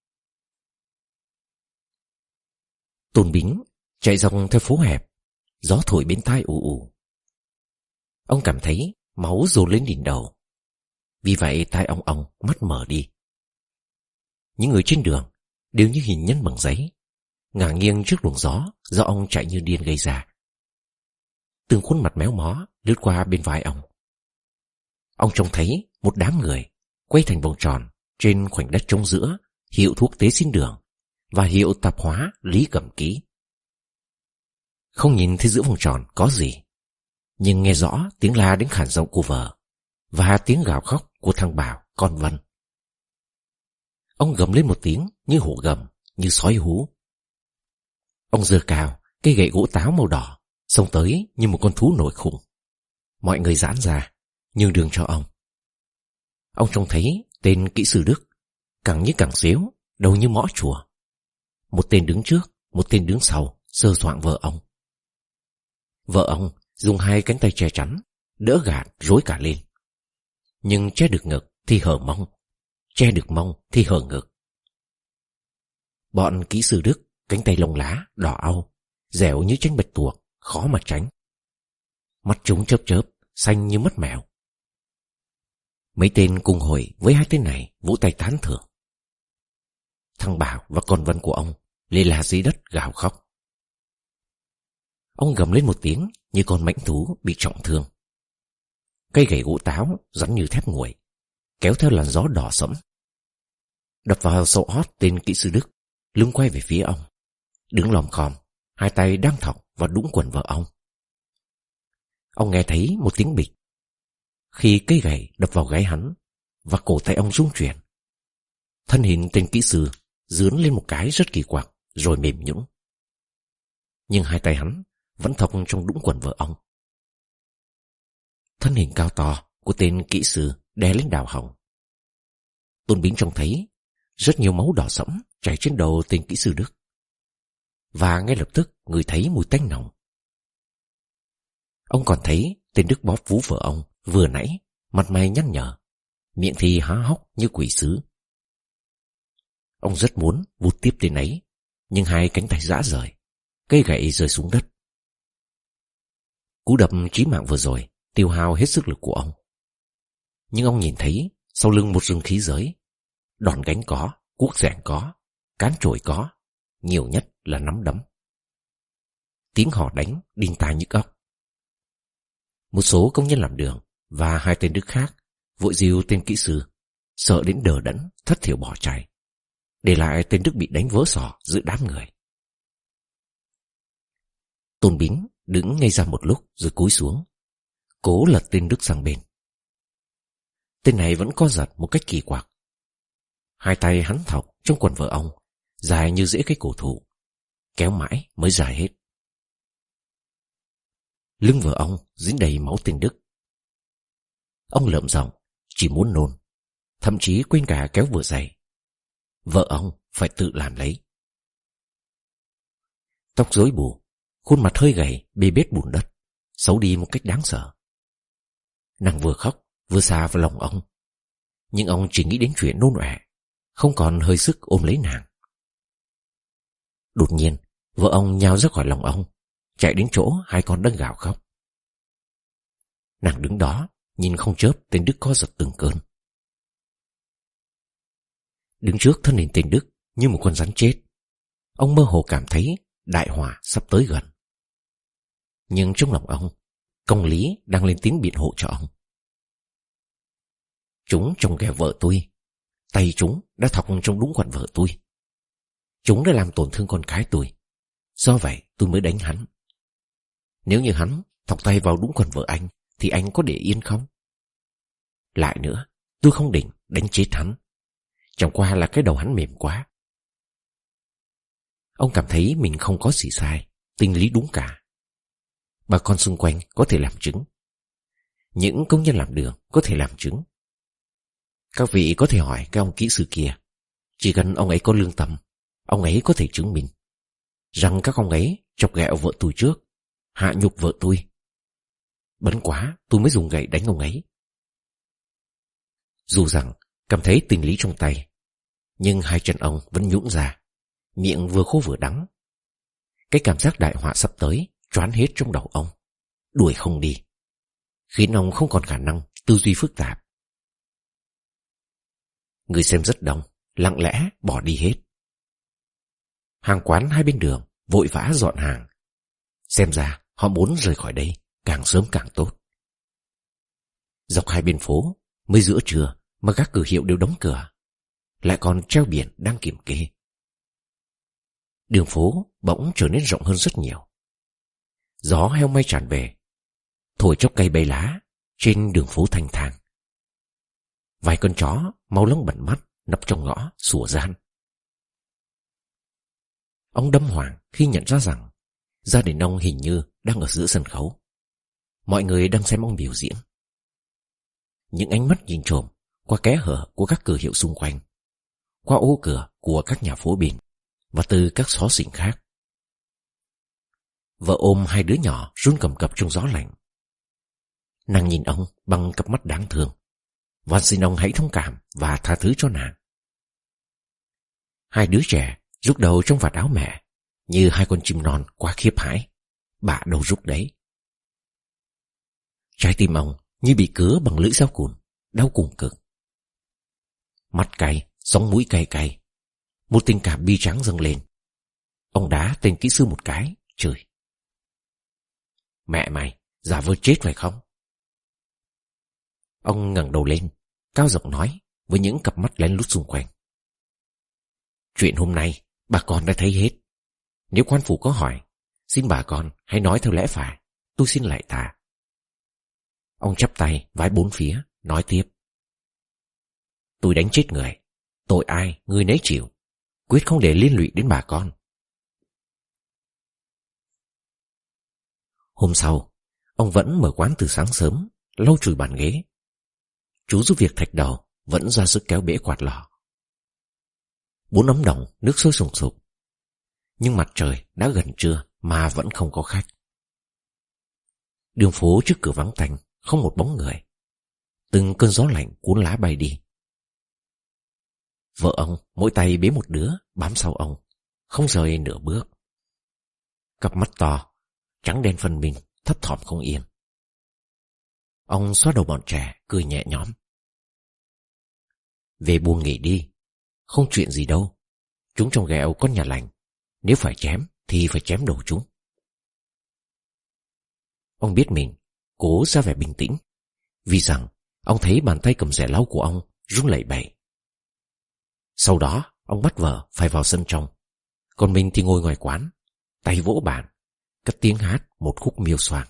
Tôn Bính chạy dọc theo phố hẹp, gió thổi bên tai ù ù. Ông cảm thấy máu dồn lên đỉnh đầu, vì vậy tai ông ong, mắt mở đi. Những người trên đường đều như hình nhân bằng giấy, ngả nghiêng trước luồng gió do ông chạy như điên gây ra. Từng khuôn mặt méo mó lướt qua bên vai ông. Ông trông thấy một đám người quay thành vòng tròn trên khoảnh đất trống giữa hiệu thuốc tế xin đường và hiệu tạp hóa Lý Cẩm Ký. Không nhìn thấy giữa vòng tròn có gì, nhưng nghe rõ tiếng la đến khản giọng của vợ và tiếng gào khóc của thằng Bảo con Vân. Ông gầm lên một tiếng như hổ gầm, như sói hú. Ông giơ cao cây gậy gỗ táo màu đỏ, xông tới như một con thú nổi khủng. Mọi người giãn ra, nhường đường cho ông. Ông trông thấy tên kỹ sư Đức, cẳng như cẳng xíu, đầu như mõ chùa. Một tên đứng trước, một tên đứng sau, sơ soạng vợ ông. Vợ ông dùng hai cánh tay che chắn, đỡ gạt rối cả lên. Nhưng che được ngực thì hở mông, che được mông thì hở ngực. Bọn kỹ sư Đức cánh tay lông lá, đỏ au, dẻo như chanh bạch tuộc, khó mà tránh. Mắt chúng chớp chớp, xanh như mắt mèo. Mấy tên cùng hội với hai tên này vỗ tay tán thưởng. Thằng Bảo và con Vân của ông lê la dưới đất gào khóc. Ông gầm lên một tiếng như con mãnh thú bị trọng thương. Cây gậy gỗ táo rắn như thép nguội, kéo theo làn gió đỏ sẫm, đập vào sâu hót tên kỹ sư Đức, lưng quay về phía ông, đứng lòm khòm, hai tay đang thọc vào đũng quần vợ ông. Ông nghe thấy một tiếng bịch khi cây gậy đập vào gáy hắn, và cổ tay ông rung chuyển. Thân hình tên kỹ sư dướn lên một cái rất kỳ quặc, rồi mềm nhũn. Nhưng hai tay hắn vẫn thọc trong đũng quần vợ ông. Thân hình cao to của tên kỹ sư đè lên đào họng. Tôn Bính trông thấy rất nhiều máu đỏ sẫm chảy trên đầu tên kỹ sư Đức, và ngay lập tức ngửi thấy mùi tanh nồng. Ông còn thấy tên Đức bóp vú vợ ông vừa nãy, mặt mày nhăn nhở, miệng thì há hốc như quỷ sứ. Ông rất muốn vụt tiếp tên ấy, nhưng hai cánh tay rã rời, cây gậy rơi xuống đất. Cú đập chí mạng vừa rồi tiêu hao hết sức lực của ông. Nhưng ông nhìn thấy sau lưng một rừng khí giới, đòn gánh có, cuốc rẻng có, cán chổi có, nhiều nhất là nắm đấm. Tiếng họ đánh đinh tai nhức óc. Một số công nhân làm đường và hai tên Đức khác vội dìu tên kỹ sư, sợ đến đờ đẫn thất thiểu bỏ chạy, để lại tên Đức bị đánh vỡ sọ giữa đám người. Tôn Bính đứng ngay ra một lúc rồi cúi xuống, cố lật tên Đức sang bên. Tên này vẫn co giật một cách kỳ quặc. Hai tay hắn thọc trong quần vợ ông, dài như rễ cây cổ thụ, kéo mãi mới dài hết. Lưng vợ ông dính đầy máu tên Đức. Ông lợm giọng, chỉ muốn nôn, thậm chí quên cả kéo vừa giày. Vợ ông phải tự làm lấy. Tóc rối bù, khuôn mặt hơi gầy bê bết bùn đất, xấu đi một cách đáng sợ. Nàng vừa khóc vừa xà vào lòng ông, nhưng ông chỉ nghĩ đến chuyện nôn ọe, không còn hơi sức ôm lấy nàng. Đột nhiên vợ ông nhào ra khỏi lòng ông, chạy đến chỗ hai con đang gào khóc. Nàng đứng đó nhìn không chớp tên Đức co giật từng cơn. Đứng trước thân hình tên Đức như một con rắn chết, ông mơ hồ cảm thấy đại họa sắp tới gần. Nhưng trong lòng ông, công lý đang lên tiếng biện hộ cho ông. Chúng trông ghẻ vợ tôi, tay chúng đã thọc trong đúng quần vợ tôi. Chúng đã làm tổn thương con cái tôi, do vậy tôi mới đánh hắn. Nếu như hắn thọc tay vào đúng quần vợ anh thì anh có để yên không? Lại nữa, tôi không định đánh chết hắn. Chẳng qua là cái đầu hắn mềm quá. Ông cảm thấy mình không có gì sai, tình lý đúng cả. Bà con xung quanh có thể làm chứng. Những công nhân làm đường có thể làm chứng. Các vị có thể hỏi cái ông kỹ sư kia. Chỉ cần ông ấy có lương tâm, ông ấy có thể chứng minh rằng các ông ấy chọc ghẹo vợ tôi trước, hạ nhục vợ tôi. Bấn quá tôi mới dùng gậy đánh ông ấy. Dù rằng cảm thấy tình lý trong tay, nhưng hai chân ông vẫn nhũn ra, miệng vừa khô vừa đắng. Cái cảm giác đại họa sắp tới choán hết trong đầu ông, đuổi không đi, khiến ông không còn khả năng tư duy phức tạp. Người xem rất đông, lặng lẽ bỏ đi hết. Hàng quán hai bên đường vội vã dọn hàng. Xem ra họ muốn rời khỏi đây càng sớm càng tốt. Dọc hai bên phố, mới giữa trưa mà các cửa hiệu đều đóng cửa, lại còn treo biển đang kiểm kê. Đường phố bỗng trở nên rộng hơn rất nhiều. Gió heo may tràn về, thổi chốc cây bay lá trên đường phố thanh thang. Vài con chó mau lông bẩn mắt nấp trong ngõ sủa gian. Ông đâm hoàng khi nhận ra rằng gia đình ông hình như đang ở giữa sân khấu. Mọi người đang xem ông biểu diễn. Những ánh mắt nhìn trộm qua kẽ hở của các cửa hiệu xung quanh, qua ô cửa của các nhà phố bên và từ các xó xỉnh khác. Vợ ôm hai đứa nhỏ run cầm cập trong gió lạnh. Nàng nhìn ông bằng cặp mắt đáng thương, van xin ông hãy thông cảm và tha thứ cho nàng. Hai đứa trẻ rúc đầu trong vạt áo mẹ như hai con chim non quá khiếp hãi, bạ đầu rúc đấy. Trái tim ông như bị cứa bằng lưỡi dao cùn, đau cùng cực. Mắt cay, sống mũi cay cay, một tình cảm bi tráng dâng lên. Ông đá tên kỹ sư một cái, chửi: Mẹ mày, giả vờ chết phải không? Ông ngẩng đầu lên, cao giọng nói với những cặp mắt lén lút xung quanh: Chuyện hôm nay bà con đã thấy hết. Nếu quan phủ có hỏi, xin bà con hãy nói theo lẽ phải. Tôi xin lạy tha. Ông chắp tay vái bốn phía, nói tiếp: Tôi đánh chết người, tội ai người nấy chịu, quyết không để liên lụy đến bà con. Hôm sau, ông vẫn mở quán từ sáng sớm, lau chùi bàn ghế. Chú giúp việc thạch đầu vẫn ra sức kéo bể quạt lò. Bốn ấm đồng nước sôi sùng sục. Nhưng mặt trời đã gần trưa mà vẫn không có khách. Đường phố trước cửa vắng tanh, không một bóng người. Từng cơn gió lạnh cuốn lá bay đi. Vợ ông mỗi tay bế một đứa bám sau ông, không rời nửa bước. Cặp mắt to, trắng đen phân minh, thấp thỏm không yên. Ông xoa đầu bọn trẻ, cười nhẹ nhõm: Về buông nghỉ đi, không chuyện gì đâu. Chúng trong ghẹo con nhà lành, nếu phải chém thì phải chém đầu chúng. Ông biết mình cố ra vẻ bình tĩnh, vì rằng ông thấy bàn tay cầm rẻ lau của ông run lẩy bẩy. Sau đó ông bắt vợ phải vào sân trong, còn mình thì ngồi ngoài quán, tay vỗ bàn, cất tiếng hát một khúc miêu xoàng.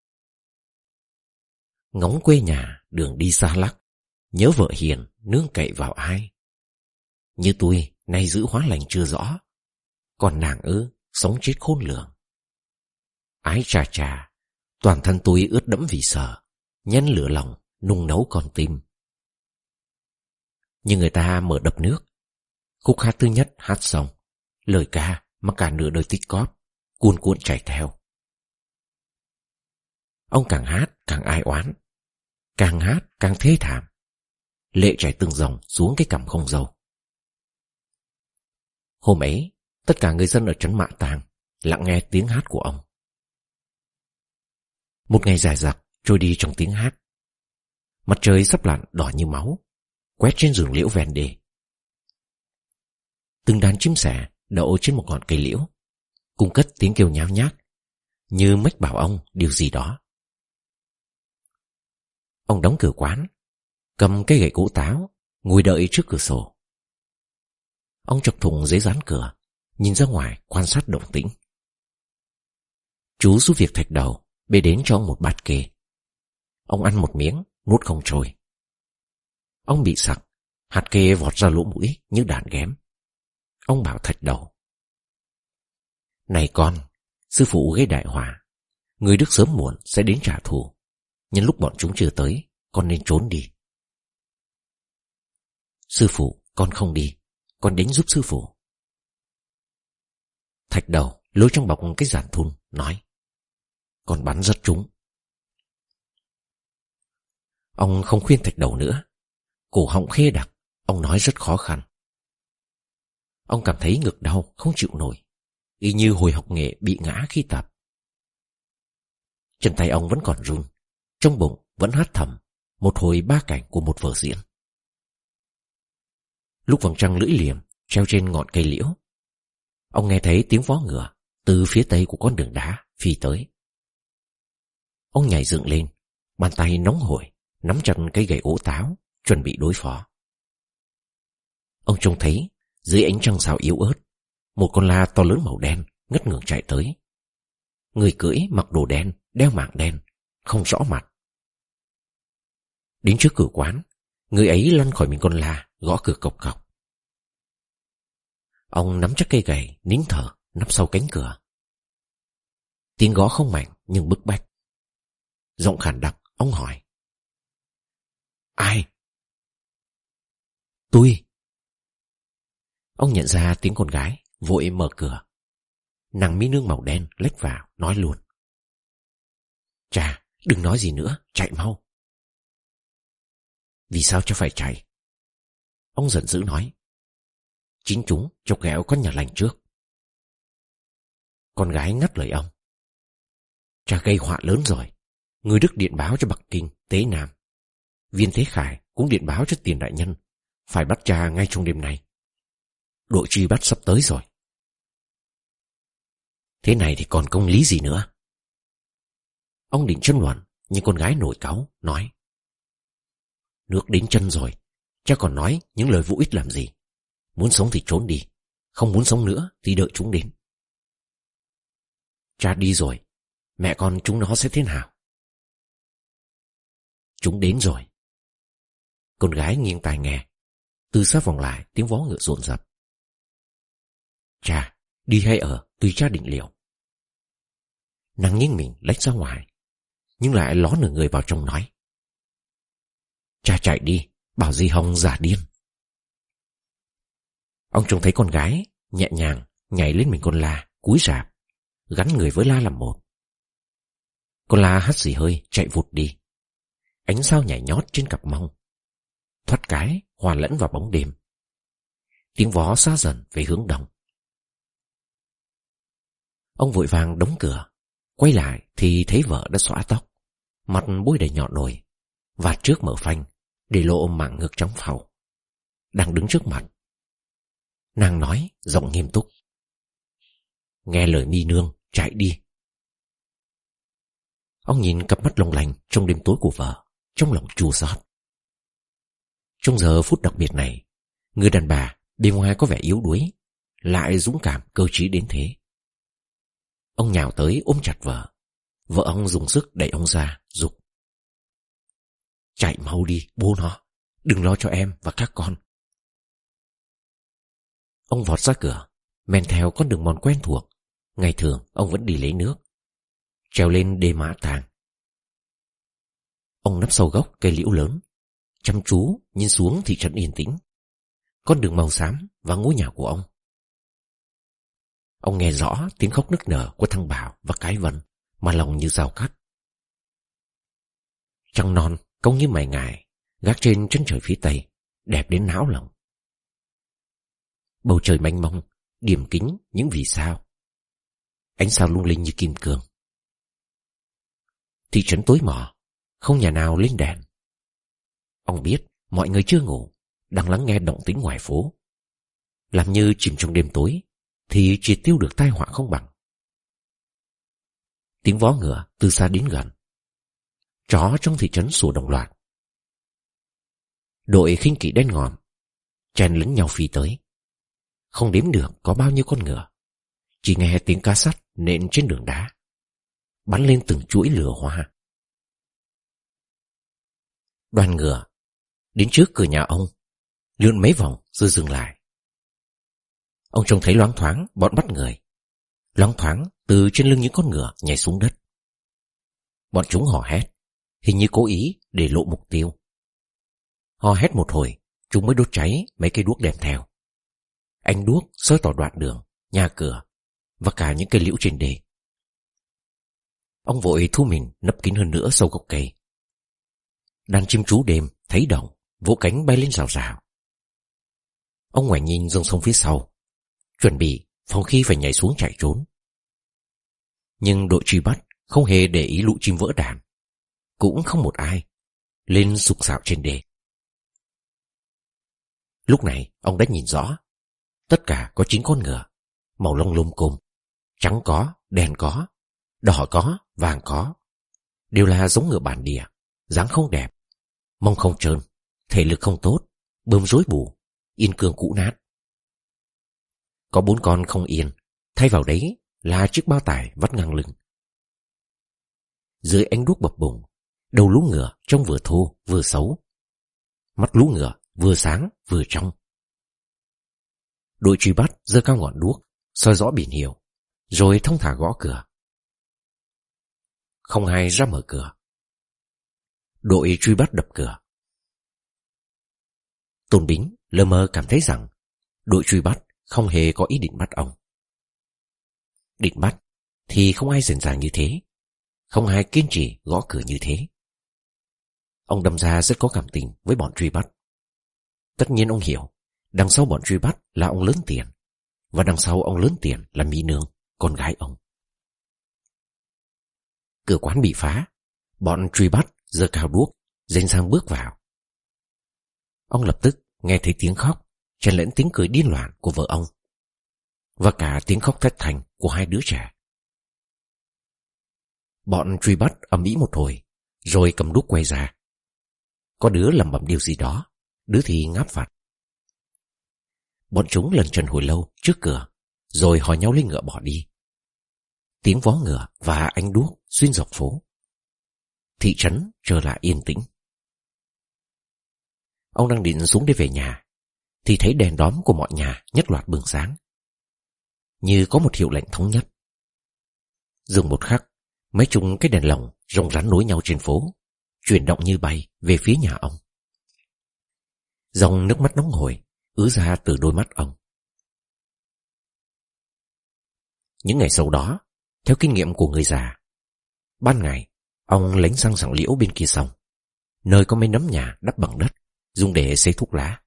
Ngóng quê nhà đường đi xa lắc, nhớ vợ hiền nương cậy vào ai. Như tôi nay giữ hóa lành chưa rõ, còn nàng ư sống chết khôn lường. Ái chà chà, toàn thân tôi ướt đẫm vì sợ, nhân lửa lòng nung nấu con tim. Nhưng người ta mở đập nước, khúc hát thứ nhất hát xong, lời ca mà cả nửa đời tích cóp cuồn cuộn chảy theo. Ông càng hát càng ai oán, càng hát càng thê thảm, lệ chảy từng dòng xuống cái cằm không râu. Hôm ấy, tất cả người dân ở trấn Mạ Tàng lặng nghe tiếng hát của ông. Một ngày dài dặc trôi đi trong tiếng hát. Mặt trời sắp lặn đỏ như máu, quét trên rừng liễu ven đê. Từng đàn chim sẻ đậu trên một ngọn cây liễu, cung cất tiếng kêu nháo nhác, như mách bảo ông điều gì đó. Ông đóng cửa quán, cầm cái gậy gỗ táo, ngồi đợi trước cửa sổ. Ông chọc thùng giấy dán cửa, nhìn ra ngoài quan sát động tĩnh. Chú giúp việc thạch đầu bê đến cho ông một bát kê. Ông ăn một miếng, nuốt không trôi. Ông bị sặc, hạt kê vọt ra lỗ mũi như đạn ghém. Ông bảo Thạch Đầu: "Này con, sư phụ gây đại họa. Người Đức sớm muộn sẽ đến trả thù. Nhân lúc bọn chúng chưa tới, con nên trốn đi." "Sư phụ, con không đi. Con đến giúp sư phụ." Thạch Đầu lôi trong bọc cái giản thun, nói: "Con bắn rất trúng." Ông không khuyên Thạch Đầu nữa. Cổ họng khê đặc, ông nói rất khó khăn. Ông cảm thấy ngực đau không chịu nổi, y như hồi học nghệ bị ngã khi tập. Chân tay ông vẫn còn run, trong bụng vẫn hát thầm một hồi ba cảnh của một vở diễn. Lúc vầng trăng lưỡi liềm treo trên ngọn cây liễu, ông nghe thấy tiếng vó ngựa từ phía tây của con đường đá phi tới. Ông nhảy dựng lên, bàn tay nóng hổi nắm chặt cây gậy ố táo, chuẩn bị đối phó. Ông trông thấy dưới ánh trăng sao yếu ớt, một con la to lớn màu đen ngất ngưởng chạy tới. Người cưỡi mặc đồ đen, đeo mạng đen, không rõ mặt. Đến trước cửa quán, người ấy lăn khỏi mình con la, gõ cửa cộc cộc. Ông nắm chắc cây gậy, nín thở nấp sau cánh cửa. Tiếng gõ không mạnh nhưng bức bách. Giọng khàn đặc, ông hỏi: "Ai?" "Tôi." Ông nhận ra tiếng con gái, vội mở cửa. Nàng mi nương màu đen lách vào, nói luôn: "Chà, đừng nói gì nữa, chạy mau." "Vì sao cho phải chạy?" Ông giận dữ nói: "Chính chúng chọc ghẹo con nhà lành trước." Con gái ngắt lời ông: "Cha gây họa lớn rồi. Người Đức điện báo cho Bắc Kinh, Tế Nam. Viên Thế Khải cũng điện báo cho Tiền đại nhân phải bắt cha ngay trong đêm nay. Đội truy bắt sắp tới rồi." "Thế này thì còn công lý gì nữa?" Ông định tranh luận, nhưng con gái nổi cáu, nói: "Nước đến chân rồi, cha còn nói những lời vô ích làm gì? Muốn sống thì trốn đi, không muốn sống nữa thì đợi chúng đến." "Cha đi rồi, mẹ con chúng nó sẽ thế nào?" "Chúng đến rồi." Con gái nghiêng tai nghe. Từ xa vòng lại tiếng vó ngựa rộn rập. "Cha, đi hay ở, tùy cha định liệu." Nàng nghiêng mình lách ra ngoài, nhưng lại ló nửa người vào trong nói: "Cha chạy đi, bảo dì Hồng giả điên." Ông trông thấy con gái nhẹ nhàng nhảy lên mình con la, cúi rạp, gắn người với la làm một. Con la hắt xì hơi chạy vụt đi. Ánh sao nhảy nhót trên cặp mông, thoát cái hòa lẫn vào bóng đêm. Tiếng vó xa dần về hướng đông. Ông vội vàng đóng cửa, quay lại thì thấy vợ đã xõa tóc, mặt bôi đầy nhọn nồi, vạt trước mở phanh để lộ mảng ngực trắng phau, đang đứng trước mặt. Nàng nói giọng nghiêm túc: "Nghe lời mi nương, chạy đi." Ông nhìn cặp mắt long lanh trong đêm tối của vợ, trong lòng chua xót. Trong giờ phút đặc biệt này, người đàn bà bề ngoài có vẻ yếu đuối lại dũng cảm cơ trí đến thế. Ông nhào tới ôm chặt vợ. Vợ ông dùng sức đẩy ông ra, giục: "Chạy mau đi, bố nó, đừng lo cho em và các con." Ông vọt ra cửa, men theo con đường mòn quen thuộc. Ngày thường ông vẫn đi lấy nước, trèo lên đê mã tàng. Ông nấp sau gốc cây liễu lớn, chăm chú nhìn xuống thị trấn yên tĩnh, con đường màu xám và ngôi nhà của ông. Ông nghe rõ tiếng khóc nức nở của thằng Bảo và cái Vân, mà lòng như dao cắt. Trăng non cong như mày ngài gác trên chân trời phía tây, đẹp đến não lòng. Bầu trời mênh mông, điểm kính những vì sao, ánh sao lung linh như kim cương. Thị trấn tối mờ, không nhà nào lên đèn. Ông biết mọi người chưa ngủ, đang lắng nghe động tĩnh ngoài phố. Làm như chìm trong đêm tối thì triệt tiêu được tai họa không bằng. Tiếng vó ngựa từ xa đến gần. Chó trong thị trấn sủa đồng loạt. Đội khinh kỵ đen ngòm chen lấn nhau phi tới. Không đếm được có bao nhiêu con ngựa, chỉ nghe tiếng ca sắt nện trên đường đá. bắn lên từng chuỗi lửa hoa. Đoàn ngựa đến trước cửa nhà ông, lượn mấy vòng rồi dừng lại. Ông trông thấy loáng thoáng bọn bắt người, loáng thoáng từ trên lưng những con ngựa nhảy xuống đất. Bọn chúng hò hét, hình như cố ý để lộ mục tiêu. Hò hét một hồi, chúng mới đốt cháy mấy cây đuốc đem theo. Ánh đuốc soi tỏ đoạn đường, nhà cửa và cả những cây liễu trên đê. Ông vội thu mình nấp kín hơn nữa sau gốc cây. Đàn chim trú đêm thấy động, vỗ cánh bay lên rào rào. Ông ngoảnh nhìn dòng sông phía sau, chuẩn bị phòng khi phải nhảy xuống chạy trốn. Nhưng đội truy bắt không hề để ý lũ chim vỡ đàn, cũng không một ai lên sục sạo trên đê. Lúc này ông đã nhìn rõ, tất cả có chín con ngựa, màu lông lôm côm, trắng có, đen có, đỏ có, vàng có, đều là giống ngựa bản địa, dáng không đẹp, mông không trơn, thể lực không tốt, bơm rối bù, yên cương cũ nát. Có bốn con không yên, thay vào đấy là chiếc bao tải vắt ngang lưng. Dưới ánh đuốc bập bùng, đầu lũ ngựa trông vừa thô vừa xấu, mắt lũ ngựa vừa sáng vừa trong. Đội truy bắt giơ cao ngọn đuốc, soi rõ biển hiệu, rồi thong thả gõ cửa. Không ai ra mở cửa. Đội truy bắt đập cửa. Tôn Bính lờ mờ cảm thấy rằng đội truy bắt không hề có ý định bắt ông. Định bắt thì không ai dần dàng như thế, không ai kiên trì gõ cửa như thế. Ông đâm ra rất có cảm tình với bọn truy bắt. Tất nhiên ông hiểu, đằng sau bọn truy bắt là ông lớn tiền, và đằng sau ông lớn tiền là Mỹ Nương, con gái ông. Cửa quán bị phá, bọn truy bắt giơ cao đuốc, rên sang bước vào. Ông lập tức nghe thấy tiếng khóc, chen lẫn tiếng cười điên loạn của vợ ông, và cả tiếng khóc thất thanh của hai đứa trẻ. Bọn truy bắt ầm ĩ một hồi, rồi cầm đuốc quay ra. Có đứa lẩm bẩm điều gì đó, đứa thì ngáp vặt. Bọn chúng lần trần hồi lâu trước cửa, rồi hò nhau lên ngựa bỏ đi. Tiếng vó ngựa và ánh đuốc xuyên dọc phố. Thị trấn trở lại yên tĩnh. Ông đang định xuống để về nhà, thì thấy đèn đóm của mọi nhà nhất loạt bừng sáng, như có một hiệu lệnh thống nhất. Dừng một khắc, mấy chục cái đèn lồng rồng rắn nối nhau trên phố, chuyển động như bay về phía nhà ông. Dòng nước mắt nóng hổi ứa ra từ đôi mắt ông. Những ngày sau đó, theo kinh nghiệm của người già, ban ngày ông lánh sang sặng liễu bên kia sông, nơi có mấy nấm nhà đắp bằng đất dùng để xây thuốc lá.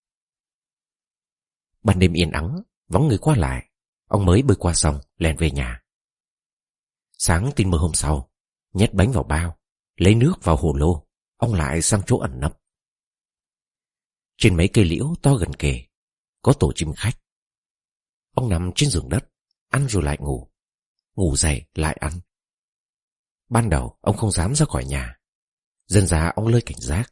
Ban đêm yên ắng, vắng người qua lại, ông mới bơi qua sông lèn về nhà. Sáng tin mơ hôm sau, nhét bánh vào bao, lấy nước vào hồ lô, ông lại sang chỗ ẩn nấp. Trên mấy cây liễu to gần kề, có tổ chim khách. Ông nằm trên giường đất, ăn rồi lại ngủ, ngủ dậy lại ăn. Ban đầu ông không dám ra khỏi nhà, dần dà ông lơi cảnh giác.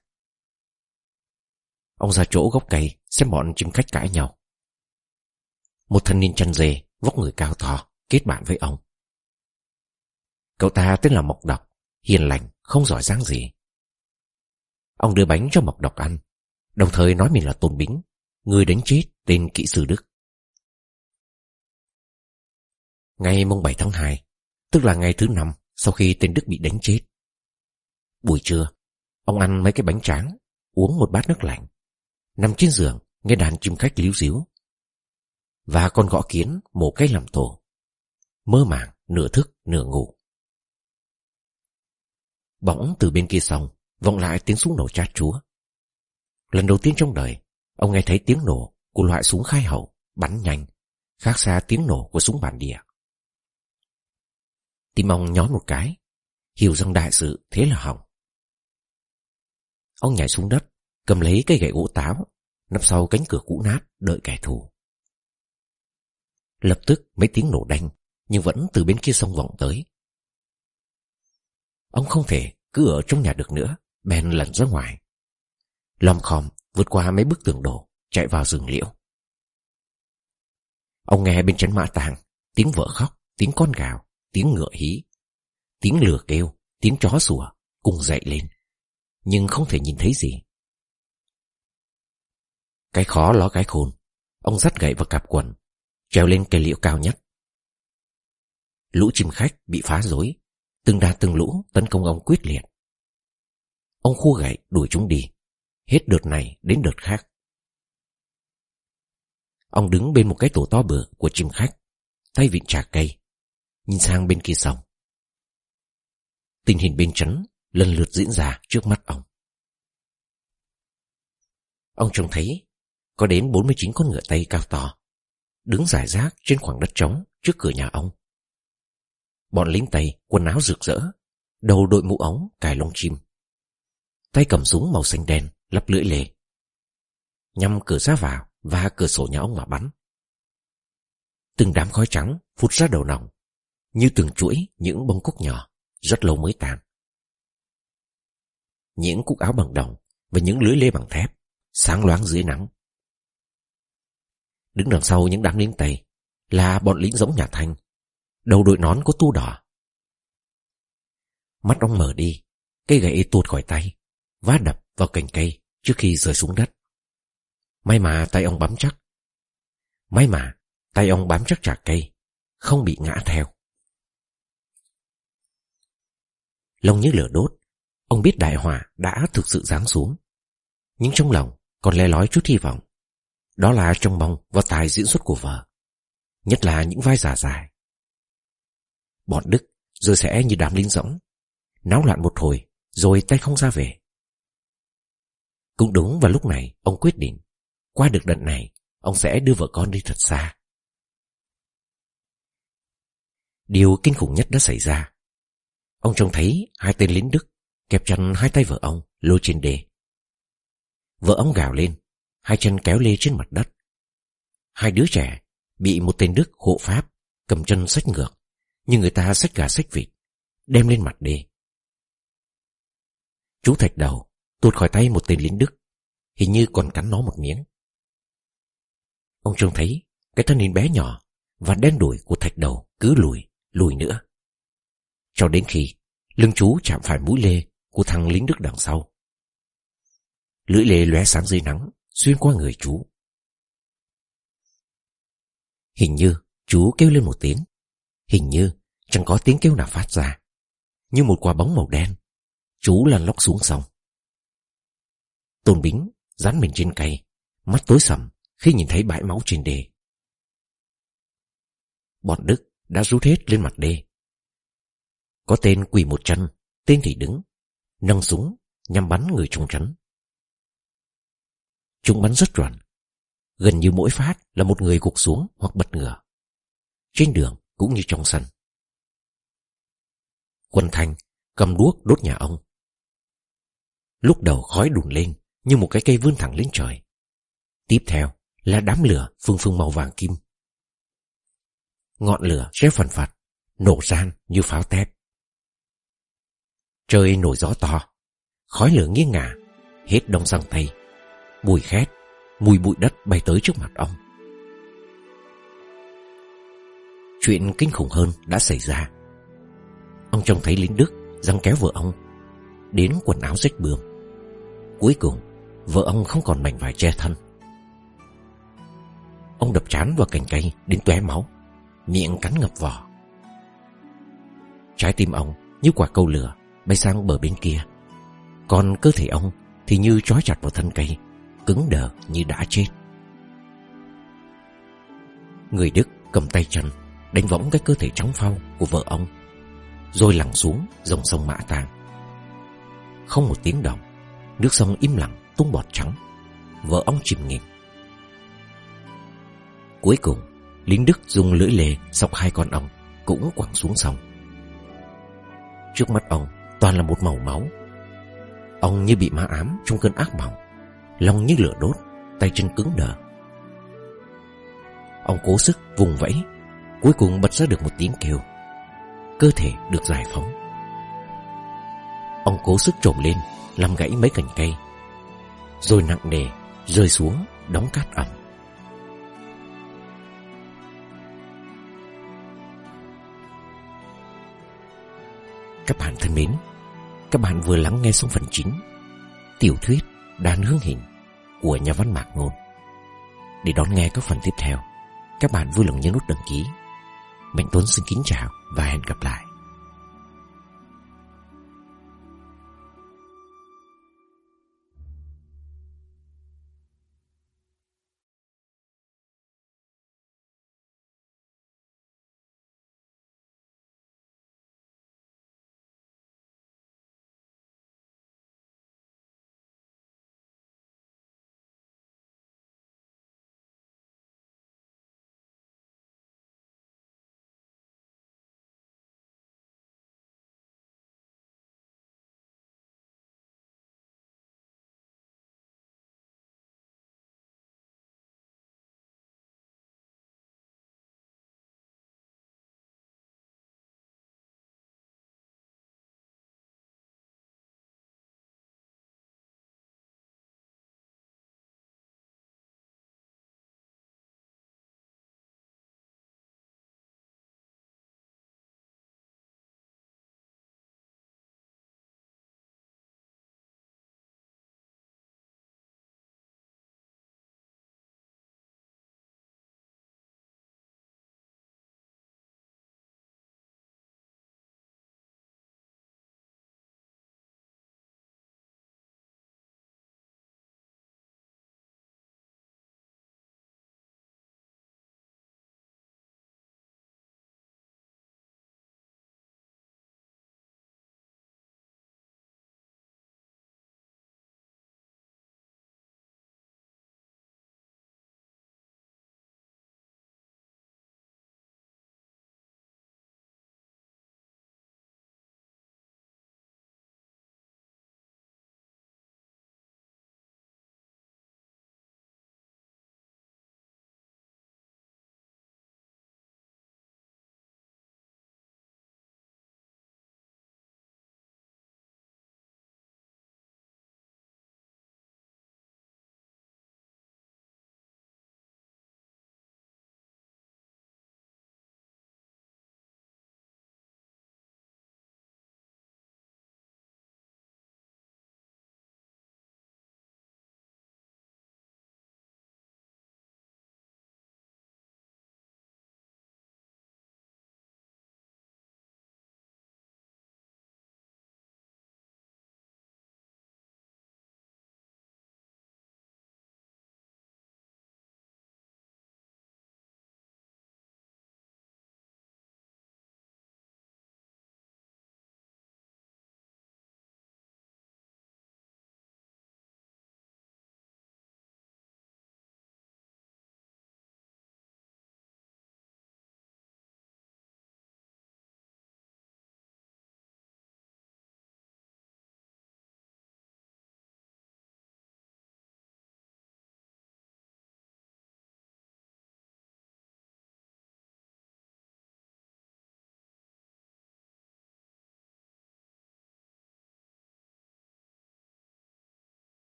Ông ra chỗ gốc cây xem bọn chim khách cãi nhau. Một thanh niên chăn dê, vóc người cao to, kết bạn với ông. Cậu ta tên là Mộc Độc, hiền lành, không giỏi giang gì. Ông đưa bánh cho Mộc Độc ăn, đồng thời nói mình là Tôn Bính, người đánh chết tên kỹ sư Đức. Ngày mùng bảy tháng hai, tức là ngày thứ năm sau khi tên Đức bị đánh chết. Buổi trưa, ông ăn mấy cái bánh tráng, uống một bát nước lạnh, nằm trên giường nghe đàn chim khách líu ríu, và con gõ kiến mổ cây làm tổ, mơ màng nửa thức nửa ngủ. Bỗng từ bên kia sông vọng lại tiếng súng nổ chát chúa. Lần đầu tiên trong đời, ông nghe thấy tiếng nổ của loại súng khai hậu, bắn nhanh, khác xa tiếng nổ của súng bản địa. Tim ông nhói một cái, hiểu rằng đại sự thế là hỏng. Ông nhảy xuống đất, cầm lấy cây gậy gỗ táo, nấp sau cánh cửa cũ nát đợi kẻ thù. Lập tức mấy tiếng nổ đanh, nhưng vẫn từ bên kia sông vọng tới. Ông không thể cứ ở trong nhà được nữa, bèn lẩn ra ngoài, lom khom vượt qua mấy bức tường đổ, chạy vào rừng liễu. Ông nghe bên trấn Mã Tàng tiếng vợ khóc, tiếng con gào, tiếng ngựa hí, Tiếng lừa kêu, tiếng chó sủa cùng dậy lên, nhưng không thể nhìn thấy gì. Cái khó ló cái khôn, ông dắt gậy vào cặp quần, trèo lên cây liễu cao nhất. Lũ chim khách bị phá rối, từng đàn từng lũ tấn công ông quyết liệt. Ông khua gậy đuổi chúng đi, hết đợt này đến đợt khác. Ông đứng bên một cái tổ to bự của chim khách, tay vịn trà cây, nhìn sang bên kia sông. Tình hình bên trấn lần lượt diễn ra trước mắt ông. Ông trông thấy có đến bốn mươi chín con ngựa Tây cao to đứng rải rác trên khoảng đất trống trước cửa nhà ông. Bọn lính Tây quần áo rực rỡ, đầu đội mũ ống cài lông chim, tay cầm súng màu xanh đen lắp lưỡi lê, nhằm cửa ra vào và cửa sổ nhà ông mà bắn. Từng đám khói trắng phụt ra đầu nòng, như từng chuỗi những bông cúc nhỏ rất lâu mới tàn. Những cúc áo bằng đồng và những lưỡi lê bằng thép sáng loáng dưới nắng. Đứng đằng sau những đám lính Tây là bọn lính giống nhà Thanh, đầu đội nón có tu đỏ. Mắt ông mở đi, cây gậy tuột khỏi tay, vá đập vào cành cây trước khi rơi xuống đất. May mà tay ông bám chắc. May mà tay ông bám chắc chạc cây, không bị ngã theo. Lòng như lửa đốt, ông biết đại họa đã thực sự giáng xuống. Nhưng trong lòng còn le lói chút hy vọng. Đó là trông mong vào tài diễn xuất của vợ, nhất là những vai giả dài. Bọn Đức rồi sẽ như đám lính rỗng, náo loạn một hồi rồi tay không ra về. Cũng đúng vào lúc này ông quyết định, qua được đợt này ông sẽ đưa vợ con đi thật xa. Điều kinh khủng nhất đã xảy ra. Ông trông thấy hai tên lính Đức kẹp chặt hai tay vợ ông lôi trên đê. Vợ ông gào lên, hai chân kéo lê trên mặt đất. Hai đứa trẻ bị một tên Đức hộ pháp cầm chân xách ngược, như người ta xách gà xách vịt, đem lên mặt đê. Chú Thạch Đầu tuột khỏi tay một tên lính Đức, hình như còn cắn nó một miếng. Ông trông thấy cái thân hình bé nhỏ và đen đủi của Thạch Đầu cứ lùi, lùi nữa, cho đến khi lưng chú chạm phải mũi lê của thằng lính Đức đằng sau. Lưỡi lê lóe sáng dưới nắng, xuyên qua người chú. Hình như chú kêu lên một tiếng, hình như chẳng có tiếng kêu nào phát ra. Như một quả bóng màu đen, chú lăn lóc xuống sông. Tôn Bính dán mình trên cây, mắt tối sầm khi nhìn thấy bãi máu trên đê. Bọn Đức đã rút hết lên mặt đê. Có tên quỳ một chân, tên thì đứng, nâng súng nhằm bắn người trung trấn. Chúng bắn rất chuẩn, gần như mỗi phát là một người gục xuống hoặc bật ngửa, trên đường cũng như trong sân. Quân Thanh cầm đuốc đốt nhà ông. Lúc đầu khói đùn lên như một cái cây vươn thẳng lên trời. Tiếp theo là đám lửa phừng phừng màu vàng kim. Ngọn lửa reo phần phật, nổ ran như pháo tép. Trời nổi gió to, khói lửa nghiêng ngả, hết đông sang tây. Mùi khét, mùi bụi đất bay tới trước mặt ông. Chuyện kinh khủng hơn đã xảy ra. Ông trông thấy lính Đức giằng kéo vợ ông, đến quần áo rách bươm. Cuối cùng, vợ ông không còn mảnh vải che thân. Ông đập trán vào cành cây đến tóe máu, miệng cắn ngập vỏ. Trái tim ông như quả cầu lửa bay sang bờ bên kia, còn cơ thể ông thì như trói chặt vào thân cây, cứng đờ như đã chết. Người Đức cầm tay chân đánh võng cái cơ thể trắng phau của vợ ông, rồi lặn xuống dòng sông Mã Tàng. Không một tiếng động, nước sông im lặng tung bọt trắng. Vợ ông chìm nghỉm. Cuối cùng, lính Đức dùng lưỡi lê xọc hai con ông, cũng quẳng xuống sông. Trước mắt ông toàn là một màu máu. Ông như bị ma ám trong cơn ác mộng, lòng như lửa đốt, tay chân cứng đờ. Ông cố sức vùng vẫy, cuối cùng bật ra được một tiếng kêu. Cơ thể được giải phóng. Ông cố sức trồm lên, làm gãy mấy cành cây, rồi nặng nề rơi xuống đống cát ẩm. Các bạn thân mến, các bạn vừa lắng nghe xong phần chín tiểu thuyết Đàn Hương Hình của nhà văn Mạc Ngôn. Để đón nghe các phần tiếp theo, các bạn vui lòng nhấn nút đăng ký. Mạnh Tuấn xin kính chào và hẹn gặp lại.